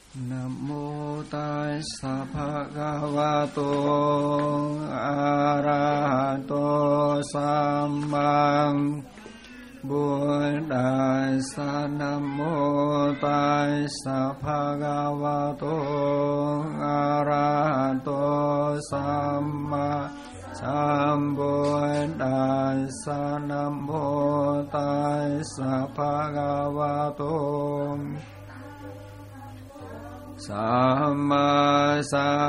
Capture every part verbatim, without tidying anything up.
Nam mô Tassa Bhagavato Arahato Samma Buddhassa. Nam mô Tassa Bhagavato Arahato Samma Sambuddhassa. Nam mô Tassa Bhagavato Samma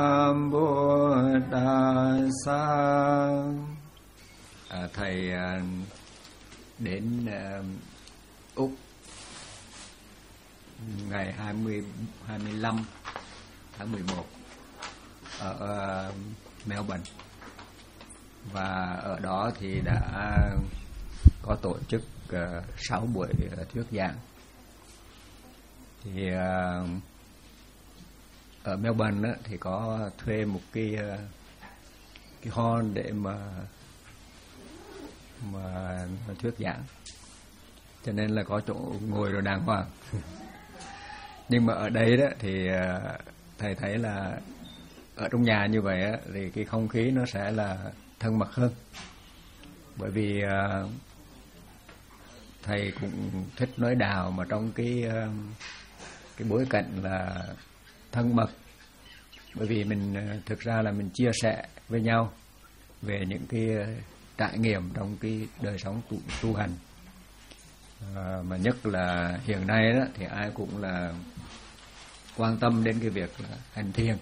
Sambuddhassa. À, thầy à, đến à, Úc ngày hai mươi, hai mươi lăm tháng mười một ở uh, Melbourne, và ở đó thì đã có tổ chức uh, sáu buổi uh, thuyết giảng. Thì uh, ở Melbourne á, thì có thuê một cái uh, cái hall để mà mà thuyết giảng, cho nên là có chỗ ngồi rồi đàng hoàng. Nhưng mà ở đây đó thì uh, thầy thấy là ở trong nhà như vậy á, thì cái không khí nó sẽ là thân mật hơn, bởi vì uh, thầy cũng thích nói đào mà trong cái uh, cái bối cảnh là thân mật, bởi vì mình uh, thực ra là mình chia sẻ với nhau về những cái uh, trải nghiệm trong cái đời sống tu, tu hành, uh, mà nhất là hiện nay đó thì ai cũng là quan tâm đến cái việc là hành thiền.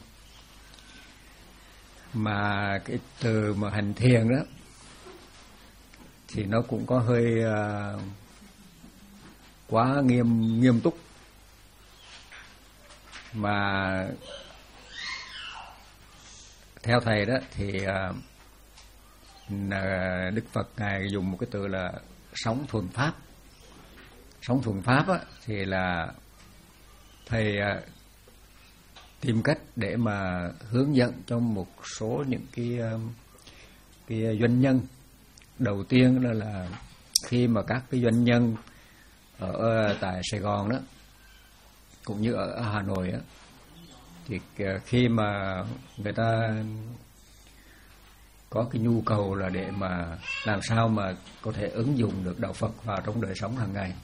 Mà cái từ mà hành thiền đó thì nó cũng có hơi uh, quá nghiêm nghiêm túc, mà theo thầy đó thì uh, Đức Phật ngài dùng một cái từ là sống thuần pháp. Sống thuần pháp á, thì là thầy uh, tìm cách để mà hướng dẫn cho một số những cái cái doanh nhân. Đầu tiên đó là khi mà các cái doanh nhân ở tại Sài Gòn đó cũng như ở Hà Nội á, thì khi mà người ta có cái nhu cầu là để mà làm sao mà có thể ứng dụng được đạo Phật vào trong đời sống hàng ngày,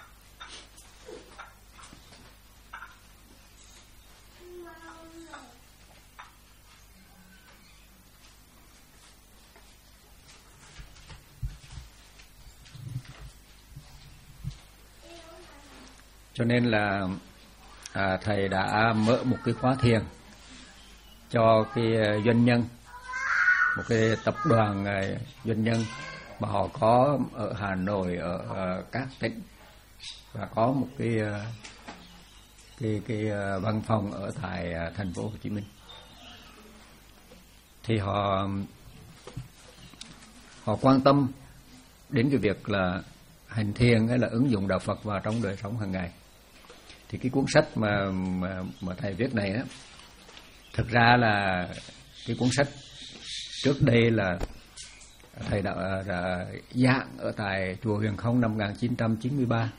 cho nên là à, thầy đã mở một cái khóa thiền cho cái doanh nhân, một cái tập đoàn doanh nhân mà họ có ở Hà Nội, ở, ở các tỉnh, và có một cái cái cái văn phòng ở tại thành phố Hồ Chí Minh. Thì họ họ quan tâm đến cái việc là hành thiền hay là ứng dụng đạo Phật vào trong đời sống hàng ngày. Thì cái cuốn sách mà mà, mà thầy viết này á, thực ra là cái cuốn sách trước đây là thầy đã, đã giảng ở tại chùa Huyền Không năm một nghìn chín trăm chín mươi ba.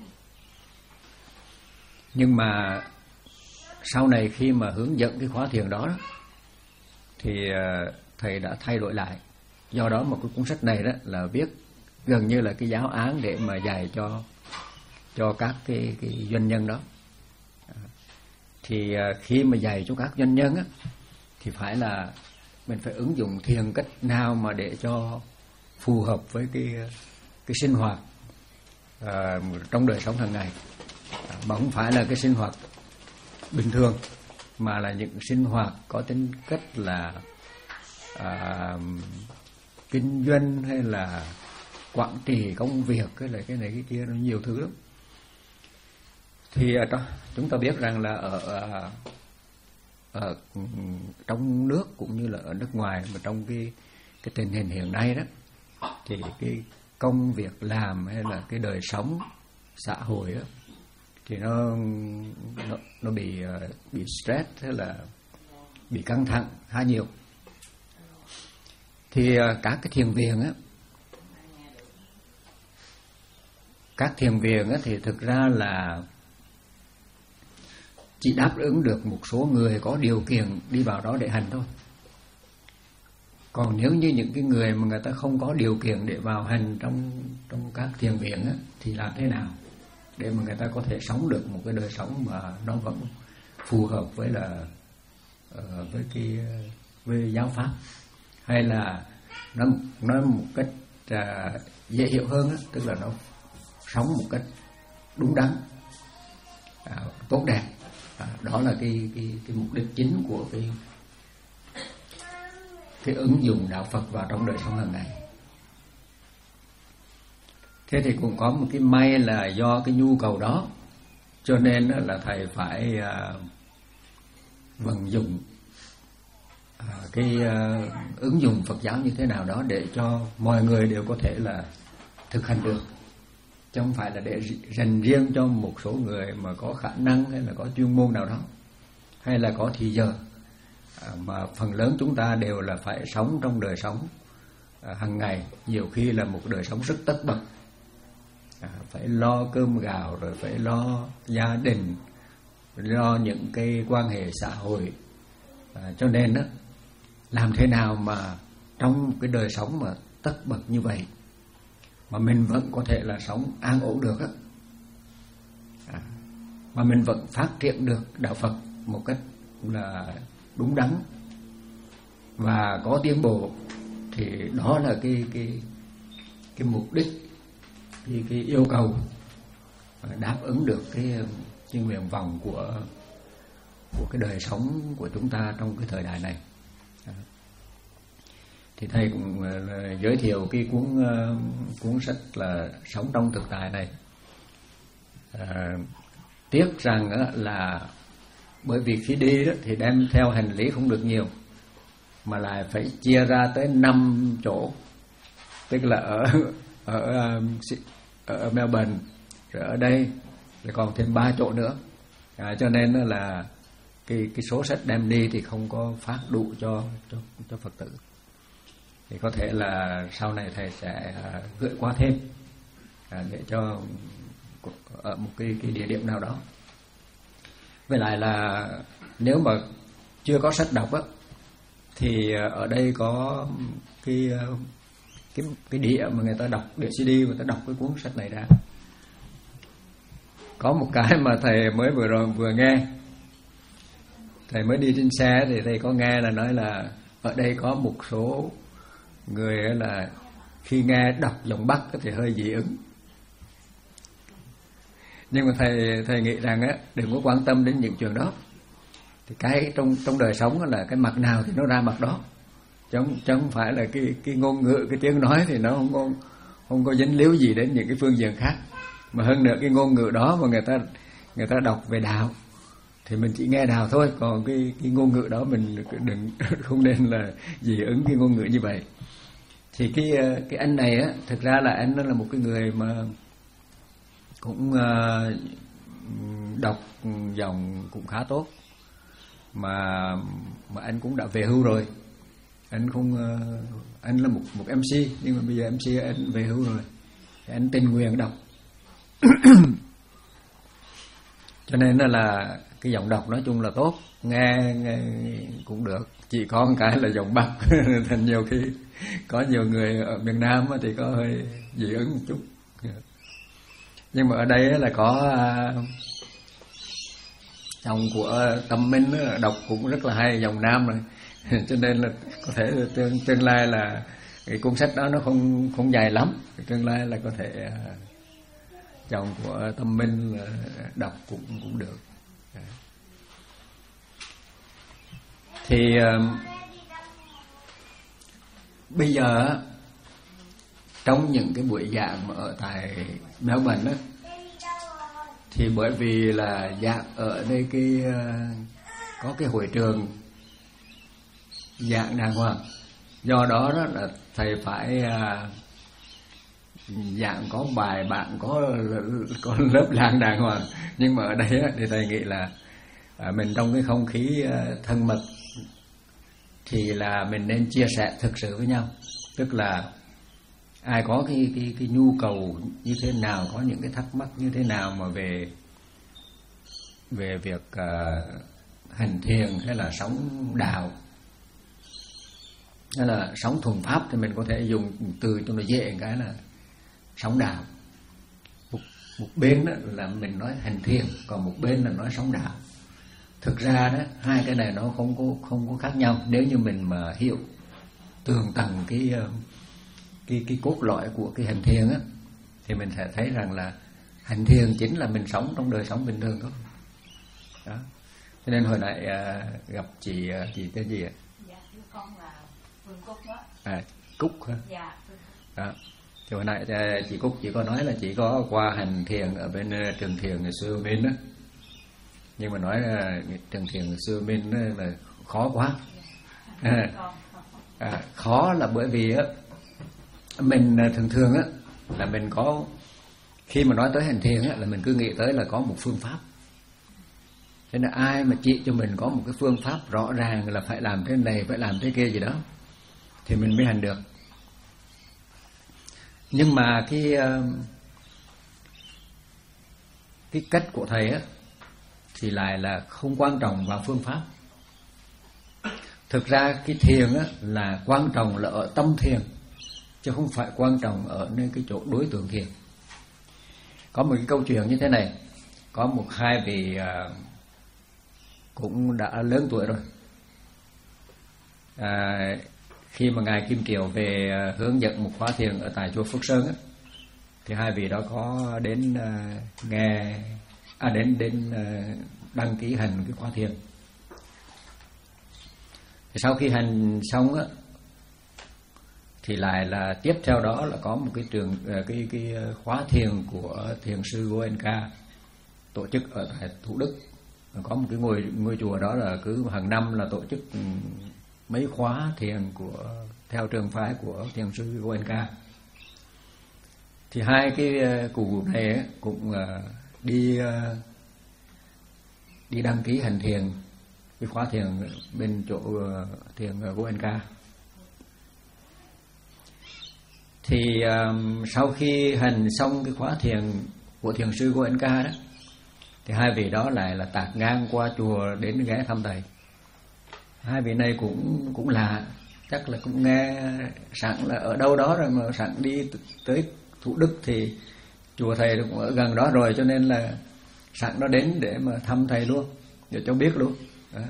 Nhưng mà sau này khi mà hướng dẫn cái khóa thiền đó, đó thì thầy đã thay đổi lại. Do đó mà cái cuốn sách này đó là viết gần như là cái giáo án để mà dạy cho cho các cái, cái doanh nhân đó. Thì khi mà dạy cho các doanh nhân á, thì phải là mình phải ứng dụng thiền cách nào mà để cho phù hợp với cái cái sinh hoạt à, trong đời sống hàng ngày, mà không phải là cái sinh hoạt bình thường, mà là những sinh hoạt có tính cách là à, kinh doanh hay là quản trị công việc, cái này cái này cái kia, nó nhiều thứ lắm. Thì uh, chúng ta biết rằng là ở, ở, ở trong nước cũng như là ở nước ngoài, mà trong cái cái tình hình hiện nay đó, thì cái công việc làm hay là cái đời sống xã hội đó, thì nó nó, nó bị bị stress hay là bị căng thẳng khá nhiều. Thì uh, các cái thiền viện á, các thiền viện á, thì thực ra là chỉ đáp ứng được một số người có điều kiện đi vào đó để hành thôi. Còn nếu như những cái người mà người ta không có điều kiện để vào hành trong trong các thiền viện á, thì làm thế nào để mà người ta có thể sống được một cái đời sống mà nó vẫn phù hợp với là uh, với cái với giáo pháp, hay là nó nói một cách uh, dễ hiểu hơn á, tức là nó sống một cách đúng đắn, uh, tốt đẹp. Uh, đó là cái cái cái mục đích chính của cái cái ứng dụng đạo Phật vào trong đời sống hàng ngày. Thế thì cũng có một cái may là do cái nhu cầu đó, cho nên là thầy phải uh, vận dụng uh, cái uh, ứng dụng Phật giáo như thế nào đó để cho mọi người đều có thể là thực hành được, chứ không phải là để dành riêng cho một số người mà có khả năng hay là có chuyên môn nào đó hay là có thì giờ. Mà phần lớn chúng ta đều là phải sống trong đời sống à, hàng ngày, nhiều khi là một đời sống rất tất bật, à, phải lo cơm gạo, rồi phải lo gia đình, lo những cái quan hệ xã hội, à, cho nên đó, làm thế nào mà trong cái đời sống mà tất bật như vậy mà mình vẫn có thể là sống an ổn được á, à, mà mình vẫn phát triển được đạo Phật một cách là đúng đắn và có tiến bộ, thì đó là cái cái cái mục đích, cái cái yêu cầu đáp ứng được cái cái nguyện vọng của của cái đời sống của chúng ta trong cái thời đại này. Thì thầy cũng giới thiệu cái cuốn cuốn sách là Sống trong thực tại này. À, tiếc rằng là bởi vì khi đi đó thì đem theo hành lý không được nhiều, mà lại phải chia ra tới năm chỗ, tức là ở ở ở Melbourne, rồi ở đây, rồi còn thêm ba chỗ nữa, à, cho nên là cái cái số sách đem đi thì không có phát đủ cho cho cho Phật tử. Thì có thể là sau này thầy sẽ gửi qua thêm, à, để cho ở một cái cái địa điểm nào đó. Với lại là nếu mà chưa có sách đọc á, thì ở đây có cái cái cái đĩa mà người ta đọc, đĩa xê đê, người ta đọc cái cuốn sách này ra. Có một cái mà thầy mới vừa rồi vừa nghe, thầy mới đi trên xe thì thầy có nghe là nói là ở đây có một số người là khi nghe đọc giọng Bắc thì hơi dị ứng. Nhưng mà thầy thầy nghĩ rằng á, đừng có quan tâm đến những chuyện đó. Thì cái trong trong đời sống là cái mặt nào thì nó ra mặt đó, chứ không, chứ không phải là cái cái ngôn ngữ, cái tiếng nói thì nó không có không có dính líu gì đến những cái phương diện khác. Mà hơn nữa cái ngôn ngữ đó mà người ta người ta đọc về đạo thì mình chỉ nghe đạo thôi, còn cái cái ngôn ngữ đó mình đừng không nên là dị ứng cái ngôn ngữ như vậy. Thì cái cái anh này á, thực ra là anh đó là một cái người mà cũng uh, đọc dòng cũng khá tốt, mà mà anh cũng đã về hưu rồi. Anh không uh, anh là một một em xê, nhưng mà bây giờ em xê anh về hưu rồi, thì anh tình nguyện đọc. Cho nên là cái giọng đọc nói chung là tốt, nghe, nghe cũng được. Chỉ có một cái là giọng Bắc thành nhiều khi có nhiều người ở miền Nam thì có hơi dị ứng một chút. Nhưng mà ở đây là có dòng của Tâm Minh đọc cũng rất là hay, dòng Nam rồi. Cho nên là có thể tương, tương lai là cái cuốn sách đó nó không không dài lắm, tương lai là có thể dòng của Tâm Minh đọc cũng cũng được. Thì uh, bây giờ trong những cái buổi giảng mà ở tại Melbourne á, thì bởi vì là giảng ở đây cái uh, có cái hội trường giảng đàng hoàng, do đó đó là thầy phải uh, giảng có bài bạn có có lớp làng đàng hoàng. Nhưng mà ở đây á, thì thầy nghĩ là uh, mình trong cái không khí uh, thân mật thì là mình nên chia sẻ thực sự với nhau, tức là ai có cái cái cái nhu cầu như thế nào, có những cái thắc mắc như thế nào mà về về việc uh, hành thiền hay là sống đạo hay là sống thuần pháp, thì mình có thể dùng từ cho nó dễ cái là sống đạo. Một, một bên đó là mình nói hành thiền, còn một bên là nói sống đạo. Thực ra đó hai cái này nó không có không có khác nhau. Nếu như mình mà hiểu tường tầng cái cái cái cốt lõi của cái hành thiền á, thì mình sẽ thấy rằng là hành thiền chính là mình sống trong đời sống bình thường thôi. Đó. Cho nên hồi nãy à, gặp chị chị tên gì ạ? Dạ, thưa con là Phương Cúc đó. À, Cúc hả? Dạ. Đó. Thì hồi nãy chị Cúc chỉ có nói là chị có qua hành thiền ở bên trường thiền ngày xưa bên đó, nhưng mà nói là trường thiền ngày xưa bên đó là khó quá. À, à, khó là bởi vì á, mình thường thường á là mình có, khi mà nói tới hành thiền á là mình cứ nghĩ tới là có một phương pháp. Thế nên ai mà chỉ cho mình có một cái phương pháp rõ ràng là phải làm thế này, phải làm thế kia gì đó thì mình mới hành được. Nhưng mà cái cái cách của thầy á thì lại là không quan trọng vào phương pháp. Thực ra cái thiền á là quan trọng là ở tâm thiền, chứ không phải quan trọng ở nơi cái chỗ đối tượng thiền. Có một cái câu chuyện như thế này. Có một hai vị à, cũng đã lớn tuổi rồi, à, khi mà Ngài Kim Kiều về hướng dẫn một khóa thiền ở tại chùa Phước Sơn á, thì hai vị đó có đến uh, nghe à đến đến uh, đăng ký hành cái khóa thiền. Thì sau khi hành xong á, thì lại là tiếp theo đó là có một cái trường uh, cái cái khóa thiền của thiền sư Goenka tổ chức ở tại Thủ Đức. Có một cái ngôi ngôi chùa đó là cứ hàng năm là tổ chức mấy khóa thiền của theo trường phái của thiền sư Goenka. Thì hai cái cụ này cũng đi đi đăng ký hành thiền cái khóa thiền bên chỗ thiền Goenka. Thì sau khi hành xong cái khóa thiền của thiền sư Goenka đó, thì hai vị đó lại là tạt ngang qua chùa đến ghé thăm thầy. Hai vị này cũng cũng lạ, chắc là cũng nghe sẵn là ở đâu đó rồi mà sẵn đi tới Thủ Đức thì chùa thầy cũng ở gần đó rồi, cho nên là sẵn nó đến để mà thăm thầy luôn, để cho biết luôn. Đó.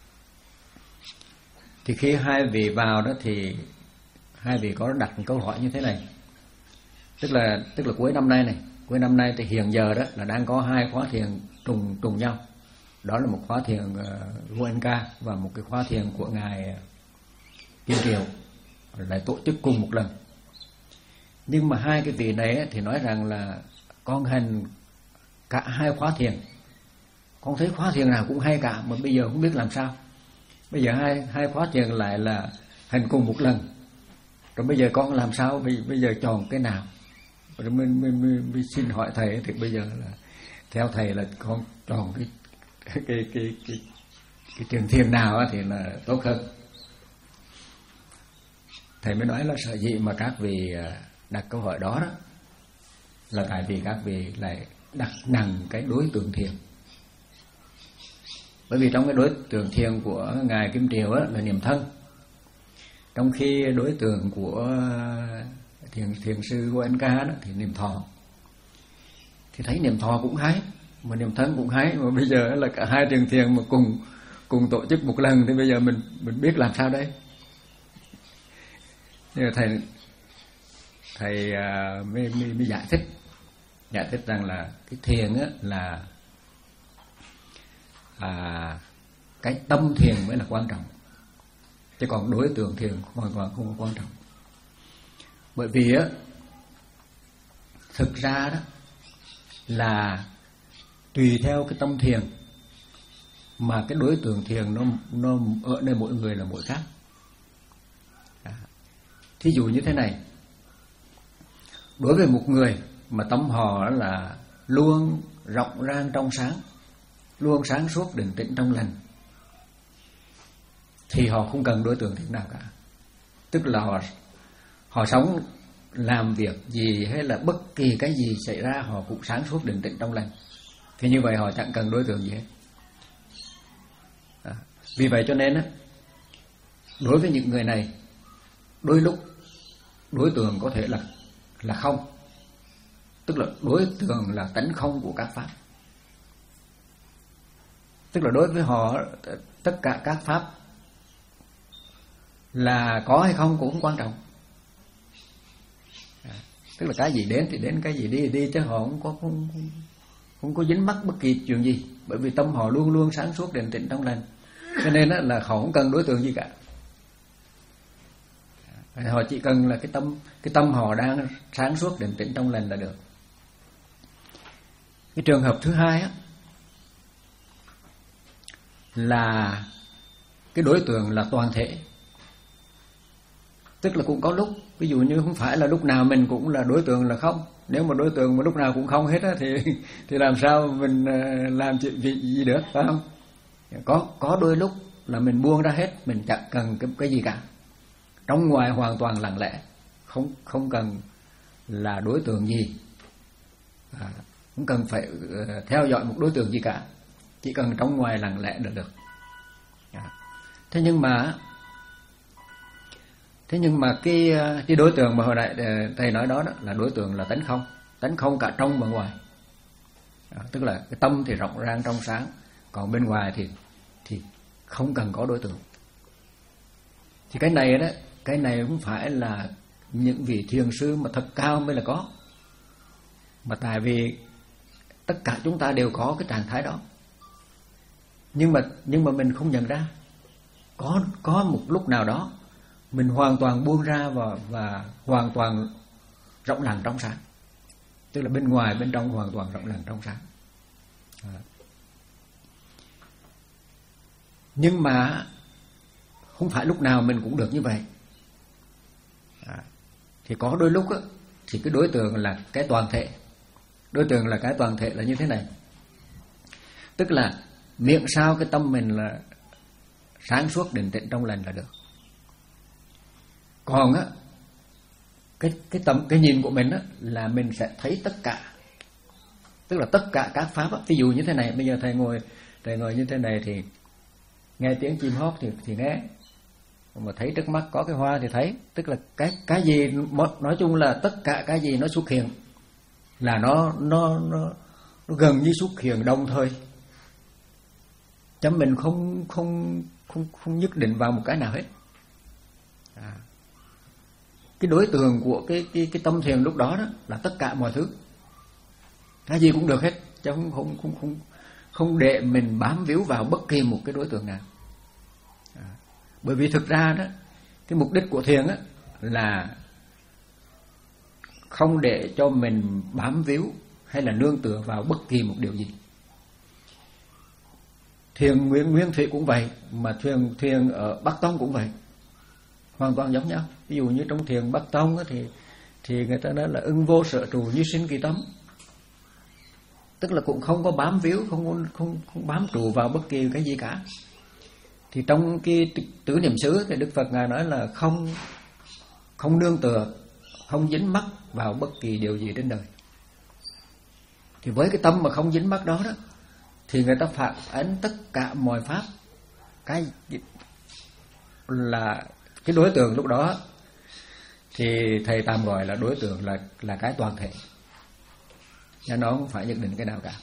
Thì khi hai vị vào đó thì hai vị có đặt một câu hỏi như thế này, tức là tức là cuối năm nay này, cuối năm nay thì hiện giờ đó là đang có hai khóa thiền trùng trùng nhau. Đó là một khóa thiền uh, Goenka và một cái khóa thiền của ngài Kim Kiều lại tổ chức cùng một lần. Nhưng mà hai cái vị này ấy, thì nói rằng là con hành cả hai khóa thiền, con thấy khóa thiền nào cũng hay cả, mà bây giờ không biết làm sao. Bây giờ hai hai khóa thiền lại là hành cùng một lần, rồi bây giờ con làm sao? Bây, bây giờ chọn cái nào? Rồi mình, mình, mình, mình xin hỏi thầy, thì bây giờ là theo thầy là con chọn cái cái cái cái cái, cái trường thiền nào thì là tốt hơn. Thầy mới nói là sở dĩ mà các vị đặt câu hỏi đó, đó là tại vì các vị lại đặt nặng cái đối tượng thiền. Bởi vì trong cái đối tượng thiền của ngài Kim Kiều đó là niệm thân, trong khi đối tượng của thiền thiền sư Goenka đó thì niệm thọ. Thì thấy niệm thọ cũng hay, mà niệm thân cũng hay, mà bây giờ là cả hai trường thiền mà cùng cùng tổ chức một lần, thì bây giờ mình mình biết làm sao đây? Nên thầy thầy uh, mới, mới, mới giải thích giải thích rằng là cái thiền á là à, cái tâm thiền mới là quan trọng, chứ còn đối tượng thiền hoàn toàn không quan trọng. Bởi vì á, thực ra đó là tùy theo cái tâm thiền mà cái đối tượng thiền nó nó ở nơi mỗi người là mỗi khác. Thí dụ như thế này, đối với một người mà tâm họ là luôn rộng rang trong sáng, luôn sáng suốt định tĩnh trong lành, thì họ không cần đối tượng thiền nào cả. Tức là họ họ sống làm việc gì hay là bất kỳ cái gì xảy ra họ cũng sáng suốt định tĩnh trong lành, thì như vậy họ chẳng cần đối tượng gì hết. À, vì vậy cho nên á, đối với những người này, đôi lúc đối tượng có thể là là không, tức là đối tượng là tánh không của các pháp. Tức là đối với họ tất cả các pháp là có hay không cũng không quan trọng. À, tức là cái gì đến thì đến, cái gì đi thì đi, chứ họ không có không, không, không có dính mắc bất kỳ chuyện gì, bởi vì tâm họ luôn luôn sáng suốt định tĩnh trong lành, cho nên là họ không cần đối tượng gì cả. Họ chỉ cần là cái tâm cái tâm họ đang sáng suốt định tĩnh trong lành là được. Cái trường hợp thứ hai á, là cái đối tượng là toàn thể. Tức là cũng có lúc, ví dụ như không phải là lúc nào mình cũng là đối tượng là không. Nếu mà đối tượng mà lúc nào cũng không hết á, thì thì làm sao mình làm chuyện gì được, phải không? Có có đôi lúc là mình buông ra hết, mình chẳng cần cái cái gì cả, trong ngoài hoàn toàn lặng lẽ, không không cần là đối tượng gì, à, không cần phải uh, theo dõi một đối tượng gì cả, chỉ cần trong ngoài lặng lẽ là được. À. Thế nhưng mà thế nhưng mà cái cái đối tượng mà hồi nãy thầy nói đó, đó là đối tượng là tánh không, tánh không cả trong và ngoài. À, tức là cái tâm thì rộng rang trong sáng, còn bên ngoài thì thì không cần có đối tượng. Thì cái này đó, cái này không phải là những vị thiền sư mà thật cao mới là có, mà tại vì tất cả chúng ta đều có cái trạng thái đó, nhưng mà nhưng mà mình không nhận ra. Có có một lúc nào đó mình hoàn toàn buông ra và và hoàn toàn rộng lặng trong sáng, tức là bên ngoài bên trong hoàn toàn rộng lặng trong sáng. À. Nhưng mà không phải lúc nào mình cũng được như vậy. À. Thì có đôi lúc á, thì cái đối tượng là cái toàn thể. Đối tượng là cái toàn thể là như thế này, tức là miệng sao cái tâm mình là sáng suốt định tĩnh trong lành là được. Còn á, cái cái tâm cái nhìn của mình á, là mình sẽ thấy tất cả, tức là tất cả các pháp á. Ví dụ như thế này, bây giờ thầy ngồi thầy ngồi như thế này thì nghe tiếng chim hót thì thì nghe, mà thấy trước mắt có cái hoa thì thấy, tức là cái cái gì nói chung là tất cả cái gì nó xuất hiện là nó nó nó, nó gần như xuất hiện đồng thời, chứ mình không không không không nhất định vào một cái nào hết. À. Cái đối tượng của cái cái cái tâm thiền lúc đó đó là tất cả mọi thứ, cái gì cũng được hết, chứ không không không không không để mình bám víu vào bất kỳ một cái đối tượng nào. À. Bởi vì thực ra đó, cái mục đích của thiền á là không để cho mình bám víu hay là nương tựa vào bất kỳ một điều gì. Thiền nguyên nguyên thủy cũng vậy, mà thiền thiền ở Bắc Tông cũng vậy, hoàn toàn giống nhau. Ví dụ như trong thiền Bắc Tông á, thì thì người ta nói là ưng vô sở trụ như sinh kỳ tâm, tức là cũng không có bám víu, không không không bám trụ vào bất kỳ cái gì cả. Thì trong cái tứ niệm xứ thì Đức Phật ngài nói là không không nương tựa, không dính mắc vào bất kỳ điều gì trên đời. Thì với cái tâm mà không dính mắc đó đó, thì người ta phản ánh tất cả mọi pháp, cái là cái đối tượng lúc đó thì thầy tạm gọi là đối tượng là là cái toàn thể, nhưng nó không phải nhận định cái nào cả.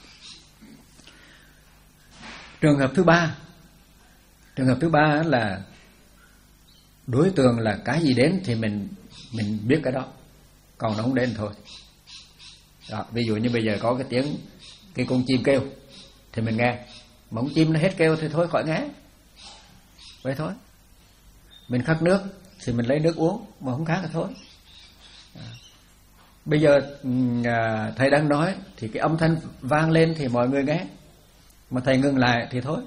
Trường hợp thứ ba, trường hợp thứ ba là đối tượng là cái gì đến thì mình mình biết cái đó, còn nó không đến thôi. Đó, ví dụ như bây giờ có cái tiếng cái con chim kêu thì mình nghe, mà con chim nó hết kêu thì thôi khỏi nghe, vậy thôi. Mình khát nước thì mình lấy nước uống, mà không khát thì thôi. À. Bây giờ à, thầy đang nói thì cái âm thanh vang lên thì mọi người nghe, mà thầy ngừng lại thì thôi.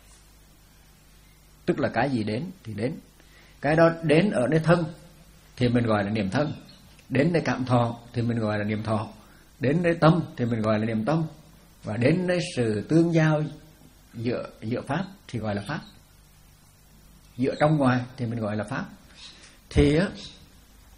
Tức là cái gì đến thì đến. Cái đó đến ở nơi thân thì mình gọi là niệm thân, đến nơi cảm thọ thì mình gọi là niệm thọ, đến nơi tâm thì mình gọi là niệm tâm, và đến nơi sự tương giao giữa giữa pháp thì gọi là pháp, giữa trong ngoài thì mình gọi là pháp. Thì á,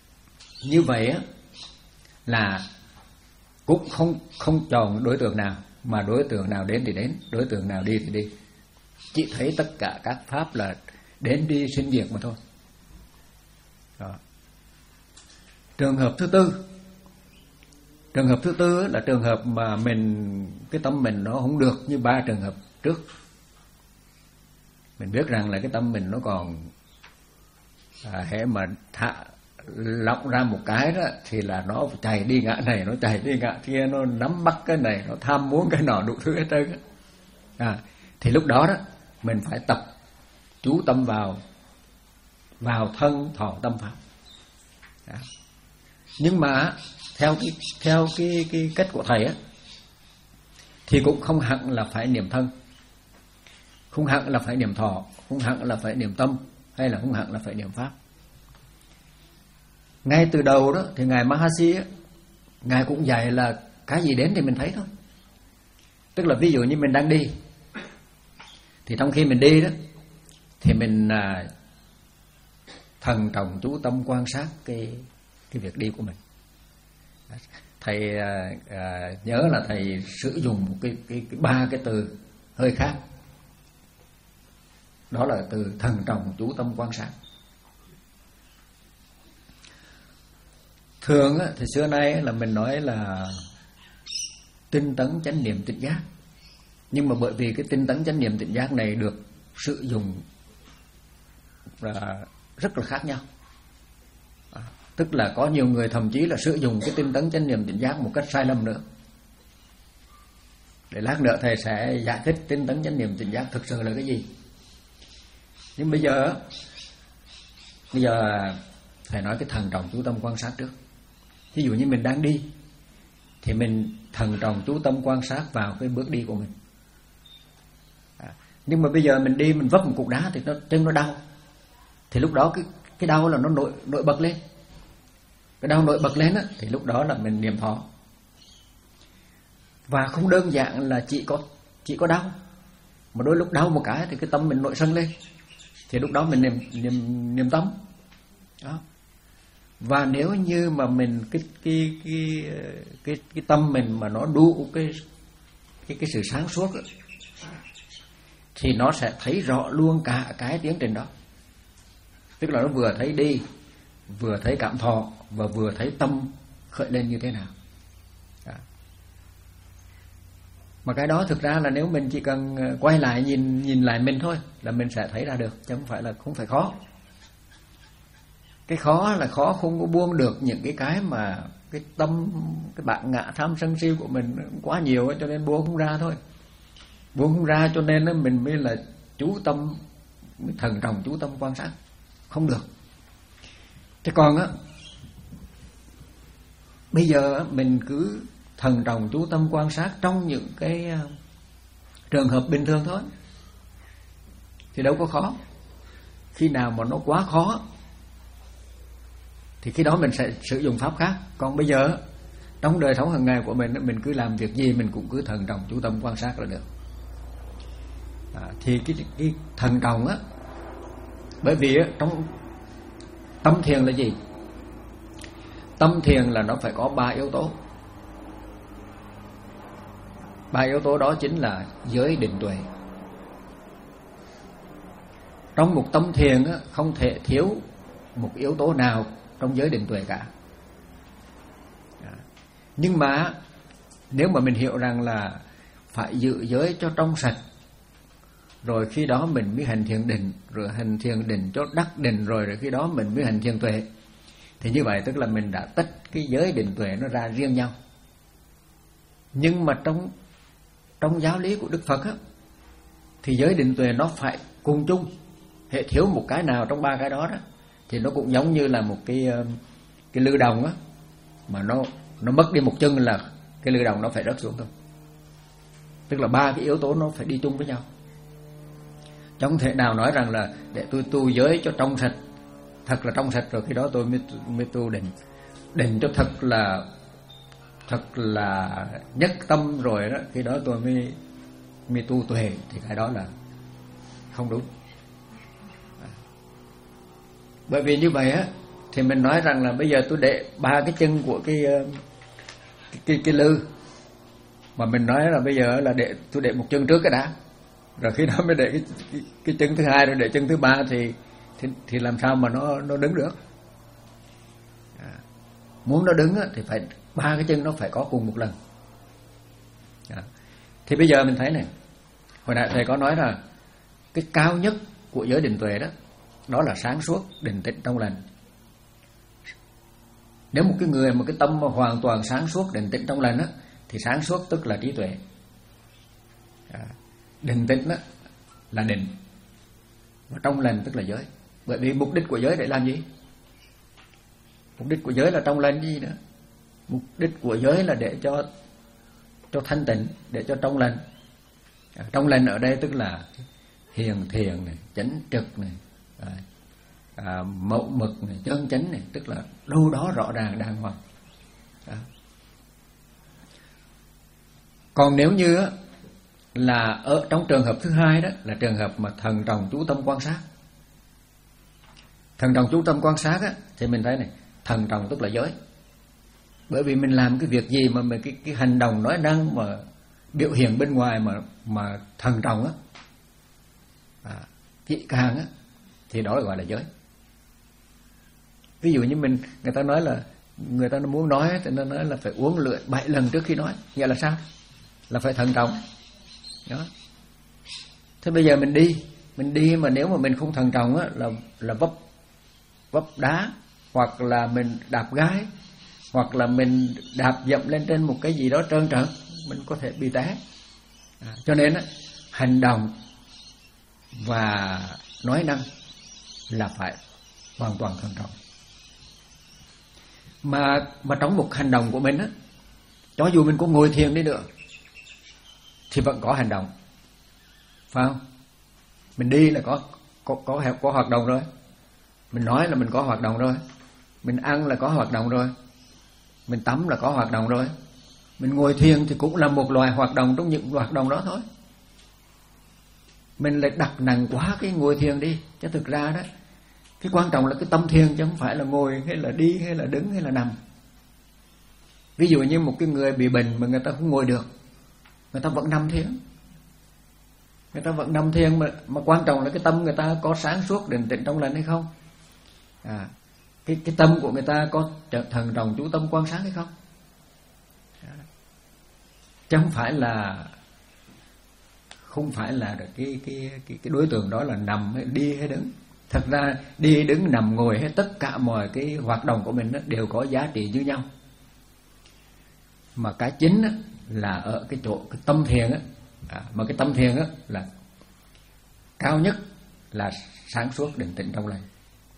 như vậy á, là cũng không không chọn đối tượng nào, mà đối tượng nào đến thì đến, đối tượng nào đi thì đi. Chỉ thấy tất cả các pháp là đến đi sinh diệt mà thôi. Đó. Trường hợp thứ tư, trường hợp thứ tư là trường hợp mà mình cái tâm mình nó không được như ba trường hợp trước. Mình biết rằng là cái tâm mình nó còn à, hễ mà thả lọc ra một cái đó thì là nó chạy đi ngã này, nó chạy đi ngã kia, nó nắm bắt cái này, nó tham muốn cái nọ đủ thứ hết trơn. À, thì lúc đó đó mình phải tập chú tâm vào vào thân thọ tâm pháp. À. Nhưng mà theo cái theo cái cái cách của thầy á thì cũng không hẳn là phải niệm thân, không hẳn là phải niệm thọ, không hẳn là phải niệm tâm, hay là không hẳn là phải niệm pháp. Ngay từ đầu đó thì ngài Mahasi á, ngài cũng dạy là cái gì đến thì mình thấy thôi. Tức là ví dụ như mình đang đi, thì trong khi mình đi đó thì mình à, thần trọng chú tâm quan sát cái cái việc đi của mình. Thầy à, à, nhớ là thầy sử dụng một cái, cái, cái ba cái từ hơi khác. Đó là từ thần trọng chú tâm quan sát. Thường á, thì xưa nay là mình nói là tinh tấn chánh niệm tỉnh giác. Nhưng mà bởi vì cái tinh tấn chánh niệm tỉnh giác này được sử dụng là rất là khác nhau. À, tức là có nhiều người thậm chí là sử dụng cái tinh tấn chánh niệm tỉnh giác một cách sai lầm nữa. Để lát nữa thầy sẽ giải thích tinh tấn chánh niệm tỉnh giác thực sự là cái gì. Nhưng bây giờ Bây giờ thầy nói cái thần trọng chú tâm quan sát trước. Ví dụ như mình đang đi thì mình thần trọng chú tâm quan sát vào cái bước đi của mình. À, nhưng mà bây giờ mình đi mình vấp một cục đá thì nó chân nó đau. Thì lúc đó cái cái đau là nó nổi nổi bật lên. Cái đau nổi bật lên á thì lúc đó là mình niệm thọ. Và không đơn giản là chỉ có chỉ có đau, mà đôi lúc đau một cái thì cái tâm mình nổi sân lên. Thì lúc đó mình niệm niệm niệm tâm. Đó. Và nếu như mà mình cái cái cái cái cái tâm mình mà nó đủ cái cái cái sự sáng suốt đó, thì nó sẽ thấy rõ luôn cả cái tiến trình đó. Tức là nó vừa thấy đi, vừa thấy cảm thọ, và vừa thấy tâm khởi lên như thế nào. Đó. Mà cái đó thực ra là nếu mình chỉ cần quay lại nhìn nhìn lại mình thôi là mình sẽ thấy ra được, chứ không phải là không phải khó. Cái khó là khó không có buông được những cái cái mà cái tâm, cái bản ngã tham sân si của mình quá nhiều, cho nên buông không ra thôi. Buông không ra cho nên mình mới là chú tâm, thần trọng chú tâm quan sát không được. Thế còn á, bây giờ mình cứ thần trọng chú tâm quan sát trong những cái trường hợp bình thường thôi thì đâu có khó. Khi nào mà nó quá khó thì khi đó mình sẽ sử dụng pháp khác. Còn bây giờ trong đời sống hàng ngày của mình, mình cứ làm việc gì mình cũng cứ thần trọng chú tâm quan sát là được. À, thì cái, cái thần trọng á, bởi vì á, trong tâm thiền là gì? Tâm thiền là nó phải có ba yếu tố. Ba yếu tố đó chính là giới định tuệ. Trong một tâm thiền á, không thể thiếu một yếu tố nào trong giới định tuệ cả. Nhưng mà nếu mà mình hiểu rằng là phải giữ giới cho trong sạch, rồi khi đó mình mới hành thiền định, rồi hành thiền định cho đắc định, rồi, rồi khi đó mình mới hành thiền tuệ, thì như vậy tức là mình đã tách cái giới định tuệ nó ra riêng nhau. Nhưng mà trong trong giáo lý của Đức Phật á, thì giới định tuệ nó phải cùng chung. Hệ thiếu một cái nào trong ba cái đó đó thì nó cũng giống như là một cái cái lư đồng á, mà nó nó mất đi một chân là cái lư đồng nó phải rớt xuống thôi. Tức là ba cái yếu tố nó phải đi chung với nhau. Chẳng thể nào nói rằng là để tôi tu giới cho trong sạch, thật là trong sạch rồi khi đó tôi mới mới tu định, định cho thật là thật là nhất tâm rồi đó, khi đó tôi mới mới tu tuệ, thì cái đó là không đúng. Bởi vì như vậy á thì mình nói rằng là bây giờ tôi để ba cái chân của cái cái cái, cái lư Mà mình nói là bây giờ là để tôi để một chân trước cái đã, rồi khi đó mới để cái cái, cái chân thứ hai, rồi để chân thứ ba thì thì thì làm sao mà nó nó đứng được? À, muốn nó đứng á, thì phải ba cái chân nó phải có cùng một lần. À, thì bây giờ mình thấy này, hồi nãy thầy có nói là cái cao nhất của giới định tuệ đó, đó là sáng suốt, định tĩnh, trong lành. Nếu một cái người một cái tâm mà hoàn toàn sáng suốt, định tĩnh, trong lành á, thì sáng suốt tức là trí tuệ, à, định tĩnh đó là định, và trong lành tức là giới. Bởi vì mục đích của giới để làm gì? Mục đích của giới là trong lành gì nữa? Mục đích của giới là để cho cho thanh tịnh, để cho trong lành. À, trong lành ở đây tức là hiền thiện này, chánh trực này, à, à, mẫu mực này, chân chánh này, tức là đâu đó rõ ràng đàng hoàng. À. Còn nếu như á, là ở trong trường hợp thứ hai đó là trường hợp mà thần trọng chú tâm quan sát. Thần trọng chú tâm quan sát á, thì mình thấy này, thần trọng tức là giới. Bởi vì mình làm cái việc gì mà mình cái cái hành động nói năng mà biểu hiện bên ngoài mà mà thần trọng á, à, kỹ càng á, thì đó là gọi là giới. Ví dụ như mình người ta nói là người ta muốn nói thì nó nói là phải uống lượn bảy lần trước khi nói, nghĩa là sao? Là phải thận trọng. Đó. Thế bây giờ mình đi, mình đi mà nếu mà mình không thận trọng á, là là vấp vấp đá, hoặc là mình đạp gái, hoặc là mình đạp dậm lên trên một cái gì đó trơn trượt, mình có thể bị té. À, cho nên á, hành động và nói năng là phải hoàn toàn thận trọng. Mà mà trong một hành động của mình á, cho dù mình có ngồi thiền đi nữa thì vẫn có hành động, phải không? Mình đi là có có có có hoạt động rồi, mình nói là mình có hoạt động rồi, mình ăn là có hoạt động rồi, mình tắm là có hoạt động rồi, mình ngồi thiền thì cũng là một loại hoạt động trong những hoạt động đó thôi. Mình lại đặt nặng quá cái ngồi thiền đi, chứ thực ra đó cái quan trọng là cái tâm thiền, chứ không phải là ngồi hay là đi hay là đứng hay là nằm. Ví dụ như một cái người bị bệnh mà người ta không ngồi được, người ta vẫn nằm thiền, người ta vẫn nằm thiền mà, mà quan trọng là cái tâm người ta có sáng suốt định tĩnh trong lành hay không, à, cái cái tâm của người ta có thần trọng chú tâm quan sát hay không, à, chứ không phải là không phải là cái cái cái cái đối tượng đó là nằm hay đi hay đứng. Thật ra đi đứng nằm ngồi hay tất cả mọi cái hoạt động của mình đều có giá trị như nhau, mà cái chính là ở cái chỗ cái tâm thiền á, à, mà cái tâm thiền á là cao nhất là sáng suốt định tĩnh trong lành.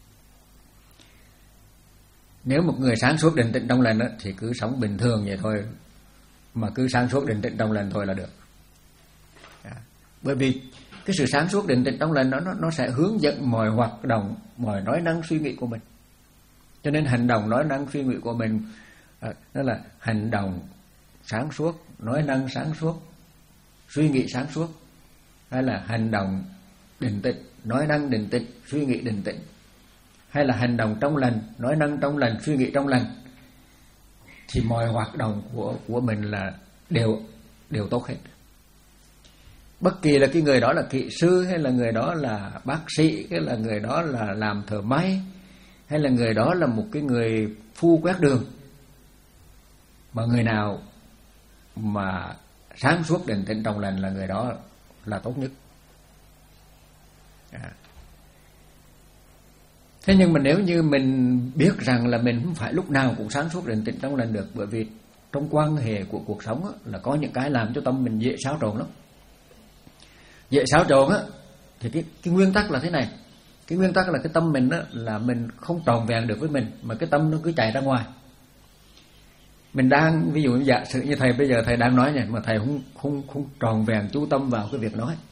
Nếu một người sáng suốt định tĩnh trong lành á, thì cứ sống bình thường vậy thôi, mà cứ sáng suốt định tĩnh trong lành thôi là được. À, bởi vì cái sự sáng suốt định tĩnh trong lành đó nó nó sẽ hướng dẫn mọi hoạt động, mọi nói năng suy nghĩ của mình. Cho nên hành động nói năng suy nghĩ của mình, à, đó là hành động sáng suốt, nói năng sáng suốt, suy nghĩ sáng suốt, hay là hành động định tĩnh, nói năng định tĩnh, suy nghĩ định tĩnh, hay là hành động trong lành, nói năng trong lành, suy nghĩ trong lành, thì mọi hoạt động của của mình là đều đều tốt hết. Bất kỳ là cái người đó là kỹ sư, hay là người đó là bác sĩ, hay là người đó là làm thợ máy, hay là người đó là một cái người phu quét đường, mà người nào mà sáng suốt định tĩnh trong lành là người đó là tốt nhất. À. Thế nhưng mà nếu như mình biết rằng là mình không phải lúc nào cũng sáng suốt định tĩnh trong lành được, bởi vì trong quan hệ của cuộc sống á, là có những cái làm cho tâm mình dễ xáo trộn lắm. Dễ xáo trộn á, thì cái, cái nguyên tắc là thế này. Cái nguyên tắc là cái tâm mình á, là mình không tròn vẹn được với mình, mà cái tâm nó cứ chạy ra ngoài. Mình đang, ví dụ giả sử như thầy bây giờ thầy đang nói này, mà thầy không không không tròn vẹn chú tâm vào cái việc nói,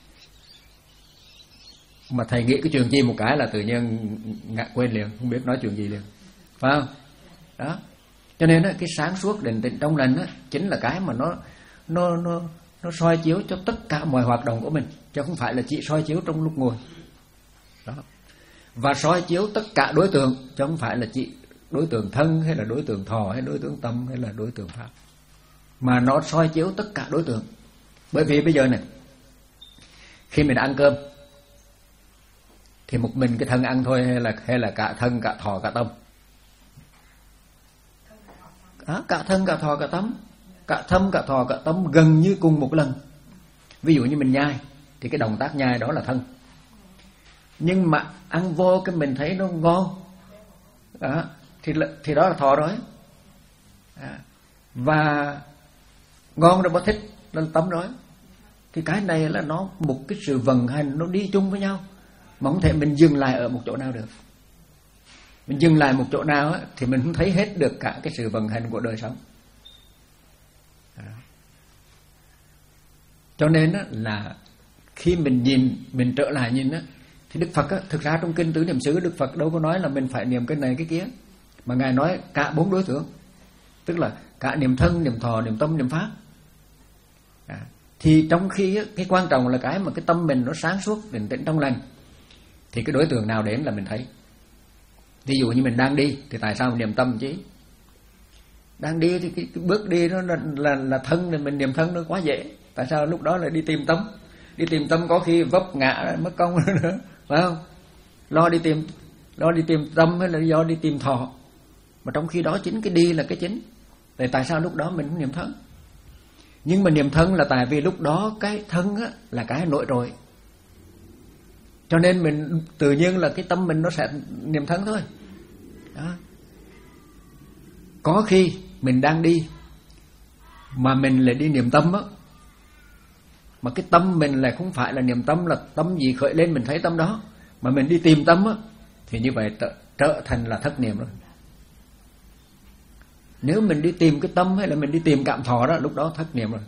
mà thầy nghĩ cái chuyện gì một cái là tự nhiên ngã quên liền, không biết nói chuyện gì liền, phải không? Đó. Cho nên á, cái sáng suốt định tĩnh trong lành á, chính là cái mà nó nó nó nó soi chiếu cho tất cả mọi hoạt động của mình, chứ không phải là chỉ soi chiếu trong lúc ngồi. Đó. Và soi chiếu tất cả đối tượng, chứ không phải là chỉ đối tượng thân, hay là đối tượng thọ, hay đối tượng tâm, hay là đối tượng pháp. mà nó soi chiếu tất cả đối tượng. Bởi vì bây giờ này, khi mình ăn cơm thì một mình cái thân ăn thôi, hay là hay là cả thân, cả thọ, cả tâm? À, cả thân, cả thọ, cả tâm, cả thâm, cả thọ, cả tâm gần như cùng một lần. Ví dụ như mình nhai thì cái động tác nhai đó là thân, nhưng mà ăn vô cái mình thấy nó ngon, à, thì thì đó là thọ rồi. À, và ngon rồi, mà thích là tâm rồi. Thì cái này là nó một cái sự vận hành, nó đi chung với nhau, mà không thể mình dừng lại ở một chỗ nào được. Mình dừng lại một chỗ nào á, thì mình không thấy hết được cả cái sự vận hành của đời sống. À. Cho nên á, là khi mình nhìn, mình trở lại nhìn á, thì Đức Phật á, thực ra trong kinh Tứ Niệm xứ, Đức Phật đâu có nói là mình phải niệm cái này cái kia, mà Ngài nói cả bốn đối tượng, tức là cả niệm thân, niệm thọ, niệm tâm, niệm pháp. À. Thì trong khi á, cái quan trọng là cái mà cái tâm mình nó sáng suốt, bình tĩnh trong lành, thì cái đối tượng nào đến là mình thấy. Ví dụ như mình đang đi thì tại sao mình niệm tâm chứ? Đang đi thì cái, cái bước đi nó là, là, là thân, thì mình niệm thân nó quá dễ. Tại sao lúc đó lại đi tìm tâm? Đi tìm tâm có khi vấp ngã mất công nữa, phải không? Lo đi tìm lo đi tìm tâm hay là do đi tìm thọ? Mà trong khi đó chính cái đi là cái chính. Tại tại sao lúc đó mình không niệm thân? Nhưng mà niệm thân là tại vì lúc đó cái thân á, là cái nội trội, cho nên mình tự nhiên là cái tâm mình nó sẽ niệm thân thôi. Đó. Có khi mình đang đi mà mình lại đi niệm tâm á, mà cái tâm mình lại không phải là niệm tâm, là tâm gì khởi lên mình thấy tâm đó, mà mình đi tìm tâm á, thì như vậy trở, trở thành là thất niệm rồi. Nếu mình đi tìm cái tâm hay là mình đi tìm cảm thọ đó, lúc đó thất niệm rồi.